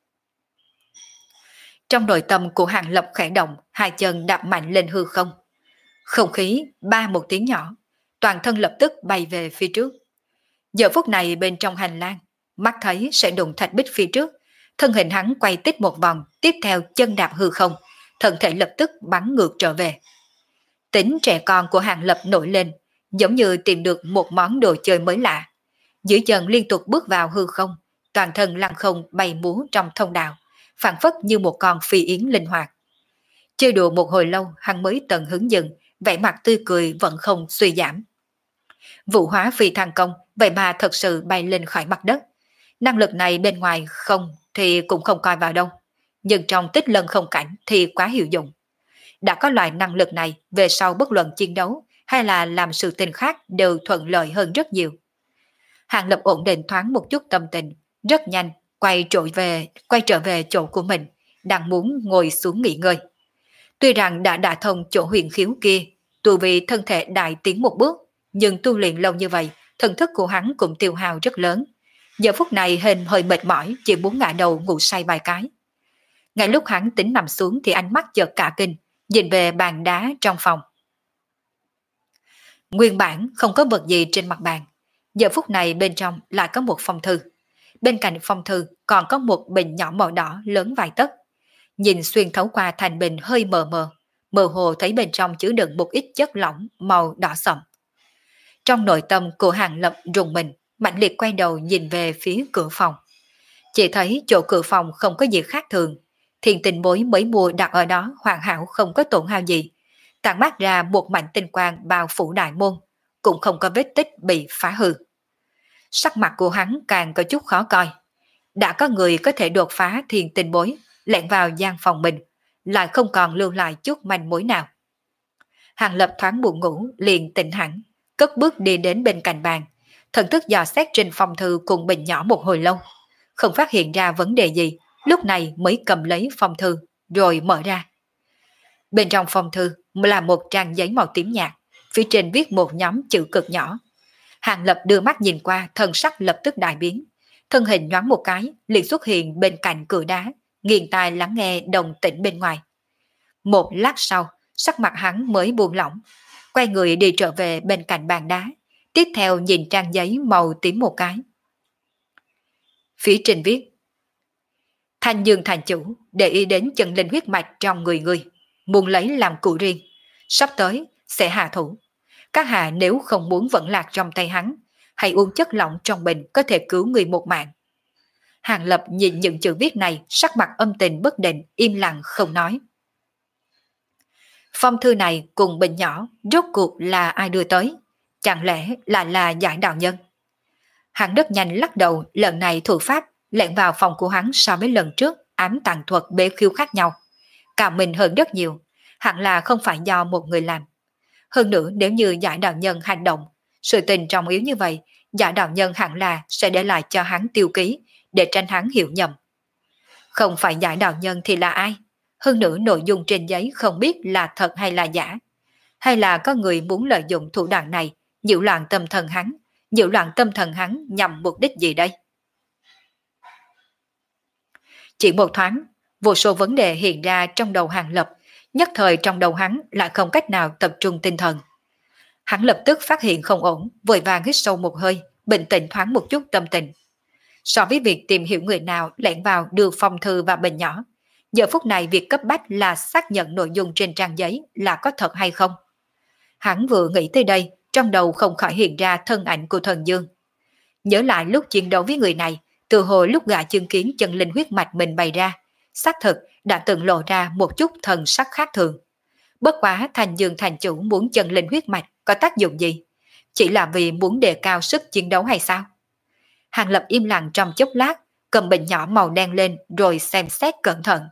Speaker 1: Trong nội tâm của Hàng Lập khẽ động, hai chân đạp mạnh lên hư không. Không khí ba một tiếng nhỏ, toàn thân lập tức bay về phía trước. Giờ phút này bên trong hành lang, mắt thấy sẽ đụng thạch bích phía trước, thân hình hắn quay tít một vòng, tiếp theo chân đạp hư không, thân thể lập tức bắn ngược trở về. Tính trẻ con của Hàng Lập nổi lên, giống như tìm được một món đồ chơi mới lạ. Dưới chân liên tục bước vào hư không, toàn thân lăng không bay múa trong thông đạo, phảng phất như một con phi yến linh hoạt. Chơi đùa một hồi lâu, hắn mới tận hứng dừng, vẻ mặt tươi cười vẫn không suy giảm. Vụ hóa phi thăng công, vậy mà thật sự bay lên khỏi mặt đất. Năng lực này bên ngoài không thì cũng không coi vào đâu, nhưng trong tích lân không cảnh thì quá hiệu dụng. đã có loại năng lực này, về sau bất luận chiến đấu hay là làm sự tình khác đều thuận lợi hơn rất nhiều. Hàng Lập ổn định thoáng một chút tâm tình, rất nhanh quay trở về quay trở về chỗ của mình, đang muốn ngồi xuống nghỉ ngơi. Tuy rằng đã đả thông chỗ huyền khiếu kia, tu vì thân thể đại tiến một bước, nhưng tu luyện lâu như vậy, thần thức của hắn cũng tiêu hao rất lớn. Giờ phút này hình hơi mệt mỏi, chỉ muốn ngã đầu ngủ say vài cái. Ngay lúc hắn tính nằm xuống thì ánh mắt chợt cả kinh, nhìn về bàn đá trong phòng. Nguyên bản không có vật gì trên mặt bàn, giờ phút này bên trong lại có một phong thư. Bên cạnh phong thư còn có một bình nhỏ màu đỏ lớn vài tấc. Nhìn xuyên thấu qua thành bình hơi mờ mờ, mơ hồ thấy bên trong chứa đựng một ít chất lỏng màu đỏ sậm. Trong nội tâm của Hàng Lập rùng mình, mạnh liệt quay đầu nhìn về phía cửa phòng. Chỉ thấy chỗ cửa phòng không có gì khác thường, thiên tinh bối mới mua đặt ở đó hoàn hảo không có tổn hao gì, tản mát ra một mảnh tinh quang bao phủ đại môn, cũng không có vết tích bị phá hư. Sắc mặt của hắn càng có chút khó coi. Đã có người có thể đột phá thiên tinh bối, lẻn vào gian phòng mình, lại không còn lưu lại chút manh mối nào. Hàng Lập thoáng buồn ngủ, liền tỉnh hẳn, cất bước đi đến bên cạnh bàn, thần thức dò xét trên phong thư cùng bình nhỏ một hồi lâu, không phát hiện ra vấn đề gì, lúc này mới cầm lấy phong thư, rồi mở ra. Bên trong phong thư là một trang giấy màu tím nhạt, phía trên viết một nhóm chữ cực nhỏ. Hàng Lập đưa mắt nhìn qua, thần sắc lập tức đại biến, thân hình nhoáng một cái, liền xuất hiện bên cạnh cửa đá, nghiêng tai lắng nghe động tĩnh bên ngoài. Một lát sau, sắc mặt hắn mới buông lỏng, quay người đi trở về bên cạnh bàn đá, tiếp theo nhìn trang giấy màu tím một cái. Phía trên viết: Thanh Dương thành chủ để ý đến chân linh huyết mạch trong người người, muốn lấy làm của riêng, sắp tới sẽ hạ thủ. Các hạ nếu không muốn vẫn lạc trong tay hắn, hãy uống chất lỏng trong bình có thể cứu người một mạng. Hàng Lập nhìn những chữ viết này, sắc mặt âm tình bất định, im lặng không nói. Phong thư này cùng bình nhỏ, rốt cuộc là ai đưa tới? Chẳng lẽ là là Giải đạo nhân? Hắn rất nhanh lắc đầu, lần này thủ pháp lẻn vào phòng của hắn so với lần trước ám tàng thuật bế khiêu khác nhau. Cả mình hơn rất nhiều, hẳn là không phải do một người làm. Hơn nữa nếu như Giải đạo nhân hành động, sự tình trọng yếu như vậy, Giải đạo nhân hẳn là sẽ để lại cho hắn tiêu ký, để tránh hắn hiểu nhầm. Không phải Giải đạo nhân thì là ai? Hơn nữa nội dung trên giấy không biết là thật hay là giả. Hay là có người muốn lợi dụng thủ đoạn này, nhiễu loạn tâm thần hắn, nhiễu loạn tâm thần hắn nhằm mục đích gì đây? Chỉ một thoáng, vô số vấn đề hiện ra trong đầu Hàng Lập, nhất thời trong đầu hắn lại không cách nào tập trung tinh thần. Hắn lập tức phát hiện không ổn, vội vàng hít sâu một hơi, bình tĩnh thoáng một chút tâm tình. So với việc tìm hiểu người nào lẻn vào đưa phong thư và bình nhỏ, giờ phút này việc cấp bách là xác nhận nội dung trên trang giấy là có thật hay không. Hắn vừa nghĩ tới đây, trong đầu không khỏi hiện ra thân ảnh của Thần Dương. Nhớ lại lúc chiến đấu với người này, từ hồi lúc gã chứng kiến chân linh huyết mạch mình bày ra, xác thực đã từng lộ ra một chút thần sắc khác thường. Bất quá Thanh Dương thành chủ muốn chân linh huyết mạch có tác dụng gì? Chỉ là vì muốn đề cao sức chiến đấu hay sao? Hàng Lập im lặng trong chốc lát, cầm bình nhỏ màu đen lên rồi xem xét cẩn thận.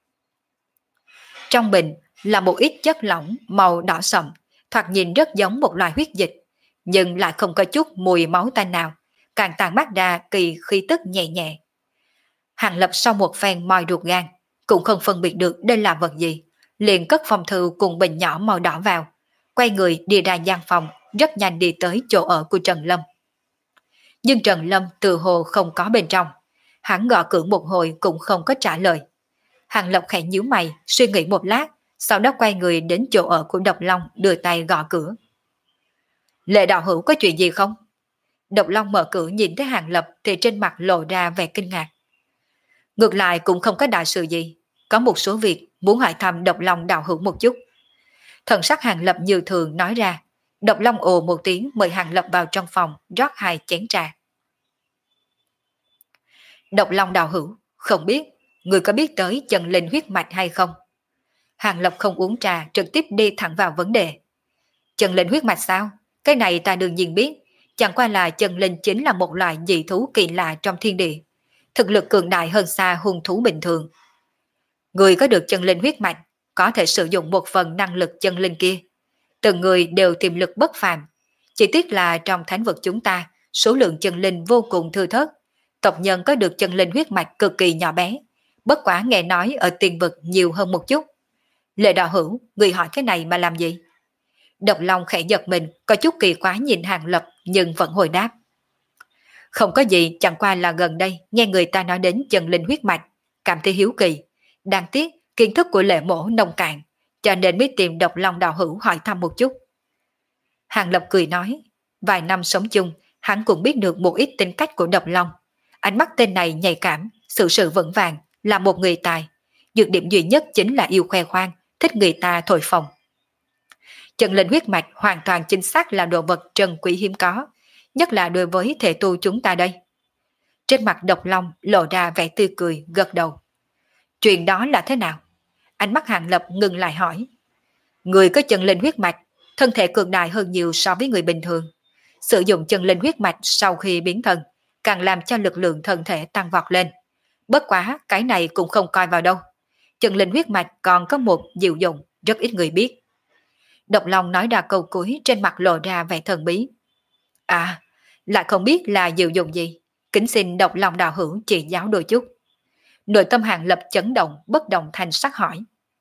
Speaker 1: Trong bình là một ít chất lỏng màu đỏ sậm, thoạt nhìn rất giống một loại huyết dịch, nhưng lại không có chút mùi máu tanh nào, càng tàn mát ra kỳ khí tức nhẹ nhẹ. Hàng Lập sau một phen moi ruột gan, cũng không phân biệt được đây là vật gì, liền cất phong thư cùng bình nhỏ màu đỏ vào, quay người đi ra gian phòng, rất nhanh đi tới chỗ ở của Trần Lâm. Nhưng Trần Lâm từ hồ không có bên trong, hắn gõ cửa một hồi cũng không có trả lời. Hàng Lập khẽ nhíu mày, suy nghĩ một lát, sau đó quay người đến chỗ ở của Độc Long, đưa tay gõ cửa. Lệ đạo hữu có chuyện gì không? Độc Long mở cửa nhìn thấy Hàng Lập thì trên mặt lộ ra vẻ kinh ngạc. Ngược lại cũng không có đại sự gì, có một số việc muốn hỏi thăm Độc Long đạo hữu một chút. Thần sắc Hàng Lập như thường nói ra. Độc Long ồ một tiếng mời Hàng Lập vào trong phòng, rót hai chén trà. Độc Long đạo hữu, không biết người có biết tới chân linh huyết mạch hay không? Hàng Lập không uống trà, trực tiếp đi thẳng vào vấn đề. Chân linh huyết mạch sao? Cái này ta đương nhiên biết, chẳng qua là chân linh chính là một loại dị thú kỳ lạ trong thiên địa, thực lực cường đại hơn xa hung thú bình thường. Người có được chân linh huyết mạch, có thể sử dụng một phần năng lực chân linh kia. Từng người đều tiềm lực bất phàm. Chỉ tiếc là trong thánh vực chúng ta, số lượng chân linh vô cùng thưa thớt. Tộc nhân có được chân linh huyết mạch cực kỳ nhỏ bé. Bất quả nghe nói ở tiền vực nhiều hơn một chút. Lệ đạo hữu, người hỏi cái này mà làm gì? Độc Long khẽ giật mình, có chút kỳ quái nhìn Hàng Lập nhưng vẫn hồi đáp. Không có gì, chẳng qua là gần đây nghe người ta nói đến chân linh huyết mạch, cảm thấy hiếu kỳ. Đáng tiếc, kiến thức của Lệ mổ nông cạn, cho nên mới tìm Độc Long đạo hữu hỏi thăm một chút. Hàng Lập cười nói, vài năm sống chung, hắn cũng biết được một ít tính cách của Độc Long. Ánh mắt tên này nhạy cảm, sự sự vững vàng, là một người tài. Nhược điểm duy nhất chính là yêu khoe khoang, thích người ta thổi phồng. Chân linh huyết mạch hoàn toàn chính xác là đồ vật trân quý hiếm có, nhất là đối với thể tu chúng ta đây. Trên mặt Độc Long lộ ra vẻ tươi cười, gật đầu. Chuyện đó là thế nào? Ánh mắt Hàng Lập ngừng lại hỏi. Người có chân linh huyết mạch, thân thể cường đại hơn nhiều so với người bình thường. Sử dụng chân linh huyết mạch sau khi biến thân, càng làm cho lực lượng thân thể tăng vọt lên. Bất quá, cái này cũng không coi vào đâu. Chân linh huyết mạch còn có một diệu dụng, rất ít người biết. Độc Long nói ra câu cuối, trên mặt lộ ra vẻ thần bí. À, lại không biết là diệu dụng gì. Kính xin Độc Long đạo hữu chỉ giáo đôi chút. Nội tâm Hàng Lập chấn động, bất động thanh sắc hỏi.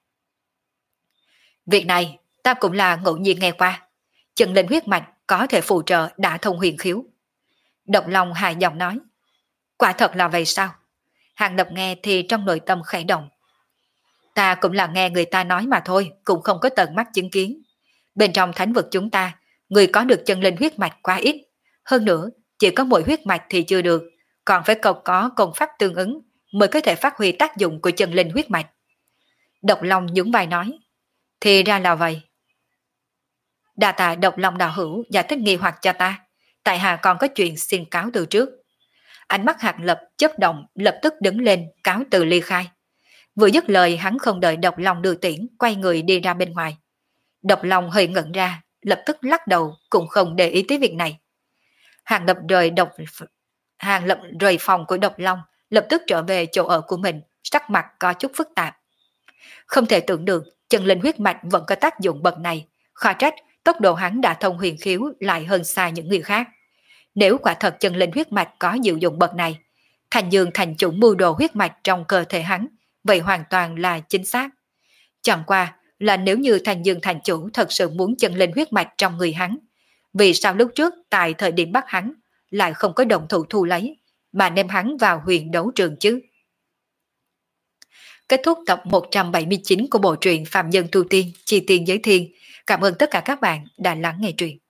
Speaker 1: Việc này, ta cũng là ngẫu nhiên nghe qua. Chân linh huyết mạch có thể phụ trợ đả thông huyền khiếu. Độc Long hài giọng nói. Quả thật là vậy sao? Hàng Lập nghe thì trong nội tâm khẽ động. Ta cũng là nghe người ta nói mà thôi, cũng không có tận mắt chứng kiến. Bên trong thánh vực chúng ta, người có được chân linh huyết mạch quá ít. Hơn nữa, chỉ có mỗi huyết mạch thì chưa được, còn phải cầu có công pháp tương ứng mới có thể phát huy tác dụng của chân linh huyết mạch. Độc Long nhún vai nói. Thì ra là vậy. Đa tạ Độc Long đạo hữu giải thích nghi hoặc cho ta. Tại hạ còn có chuyện xin cáo từ trước. Ánh mắt Hạc Lập chớp động, lập tức đứng lên cáo từ ly khai. Vừa dứt lời hắn không đợi Độc Long đưa tiễn, quay người đi ra bên ngoài. Độc Long hơi ngẩn ra, lập tức lắc đầu, cũng không để ý tới việc này. Hàng Lập rời độc Hàng Lập rời phòng của Độc Long, lập tức trở về chỗ ở của mình, sắc mặt có chút phức tạp. Không thể tưởng được, chân linh huyết mạch vẫn có tác dụng bậc này, khó trách tốc độ hắn đã thông huyền khiếu lại hơn xa những người khác. Nếu quả thật chân linh huyết mạch có diệu dụng bậc này, Thành Dương thành chủ mưu đồ huyết mạch trong cơ thể hắn, vậy hoàn toàn là chính xác. Chẳng qua là nếu như Thành Dương thành chủ thật sự muốn chân linh huyết mạch trong người hắn, vì sao lúc trước tại thời điểm bắt hắn lại không có động thủ thu lấy, mà đem hắn vào huyền đấu trường chứ? Kết thúc tập một trăm bảy mươi chín của bộ truyện Phạm Nhân Tu Tiên, Chi Tiên Giới Thiên. Cảm ơn tất cả các bạn đã lắng nghe truyện.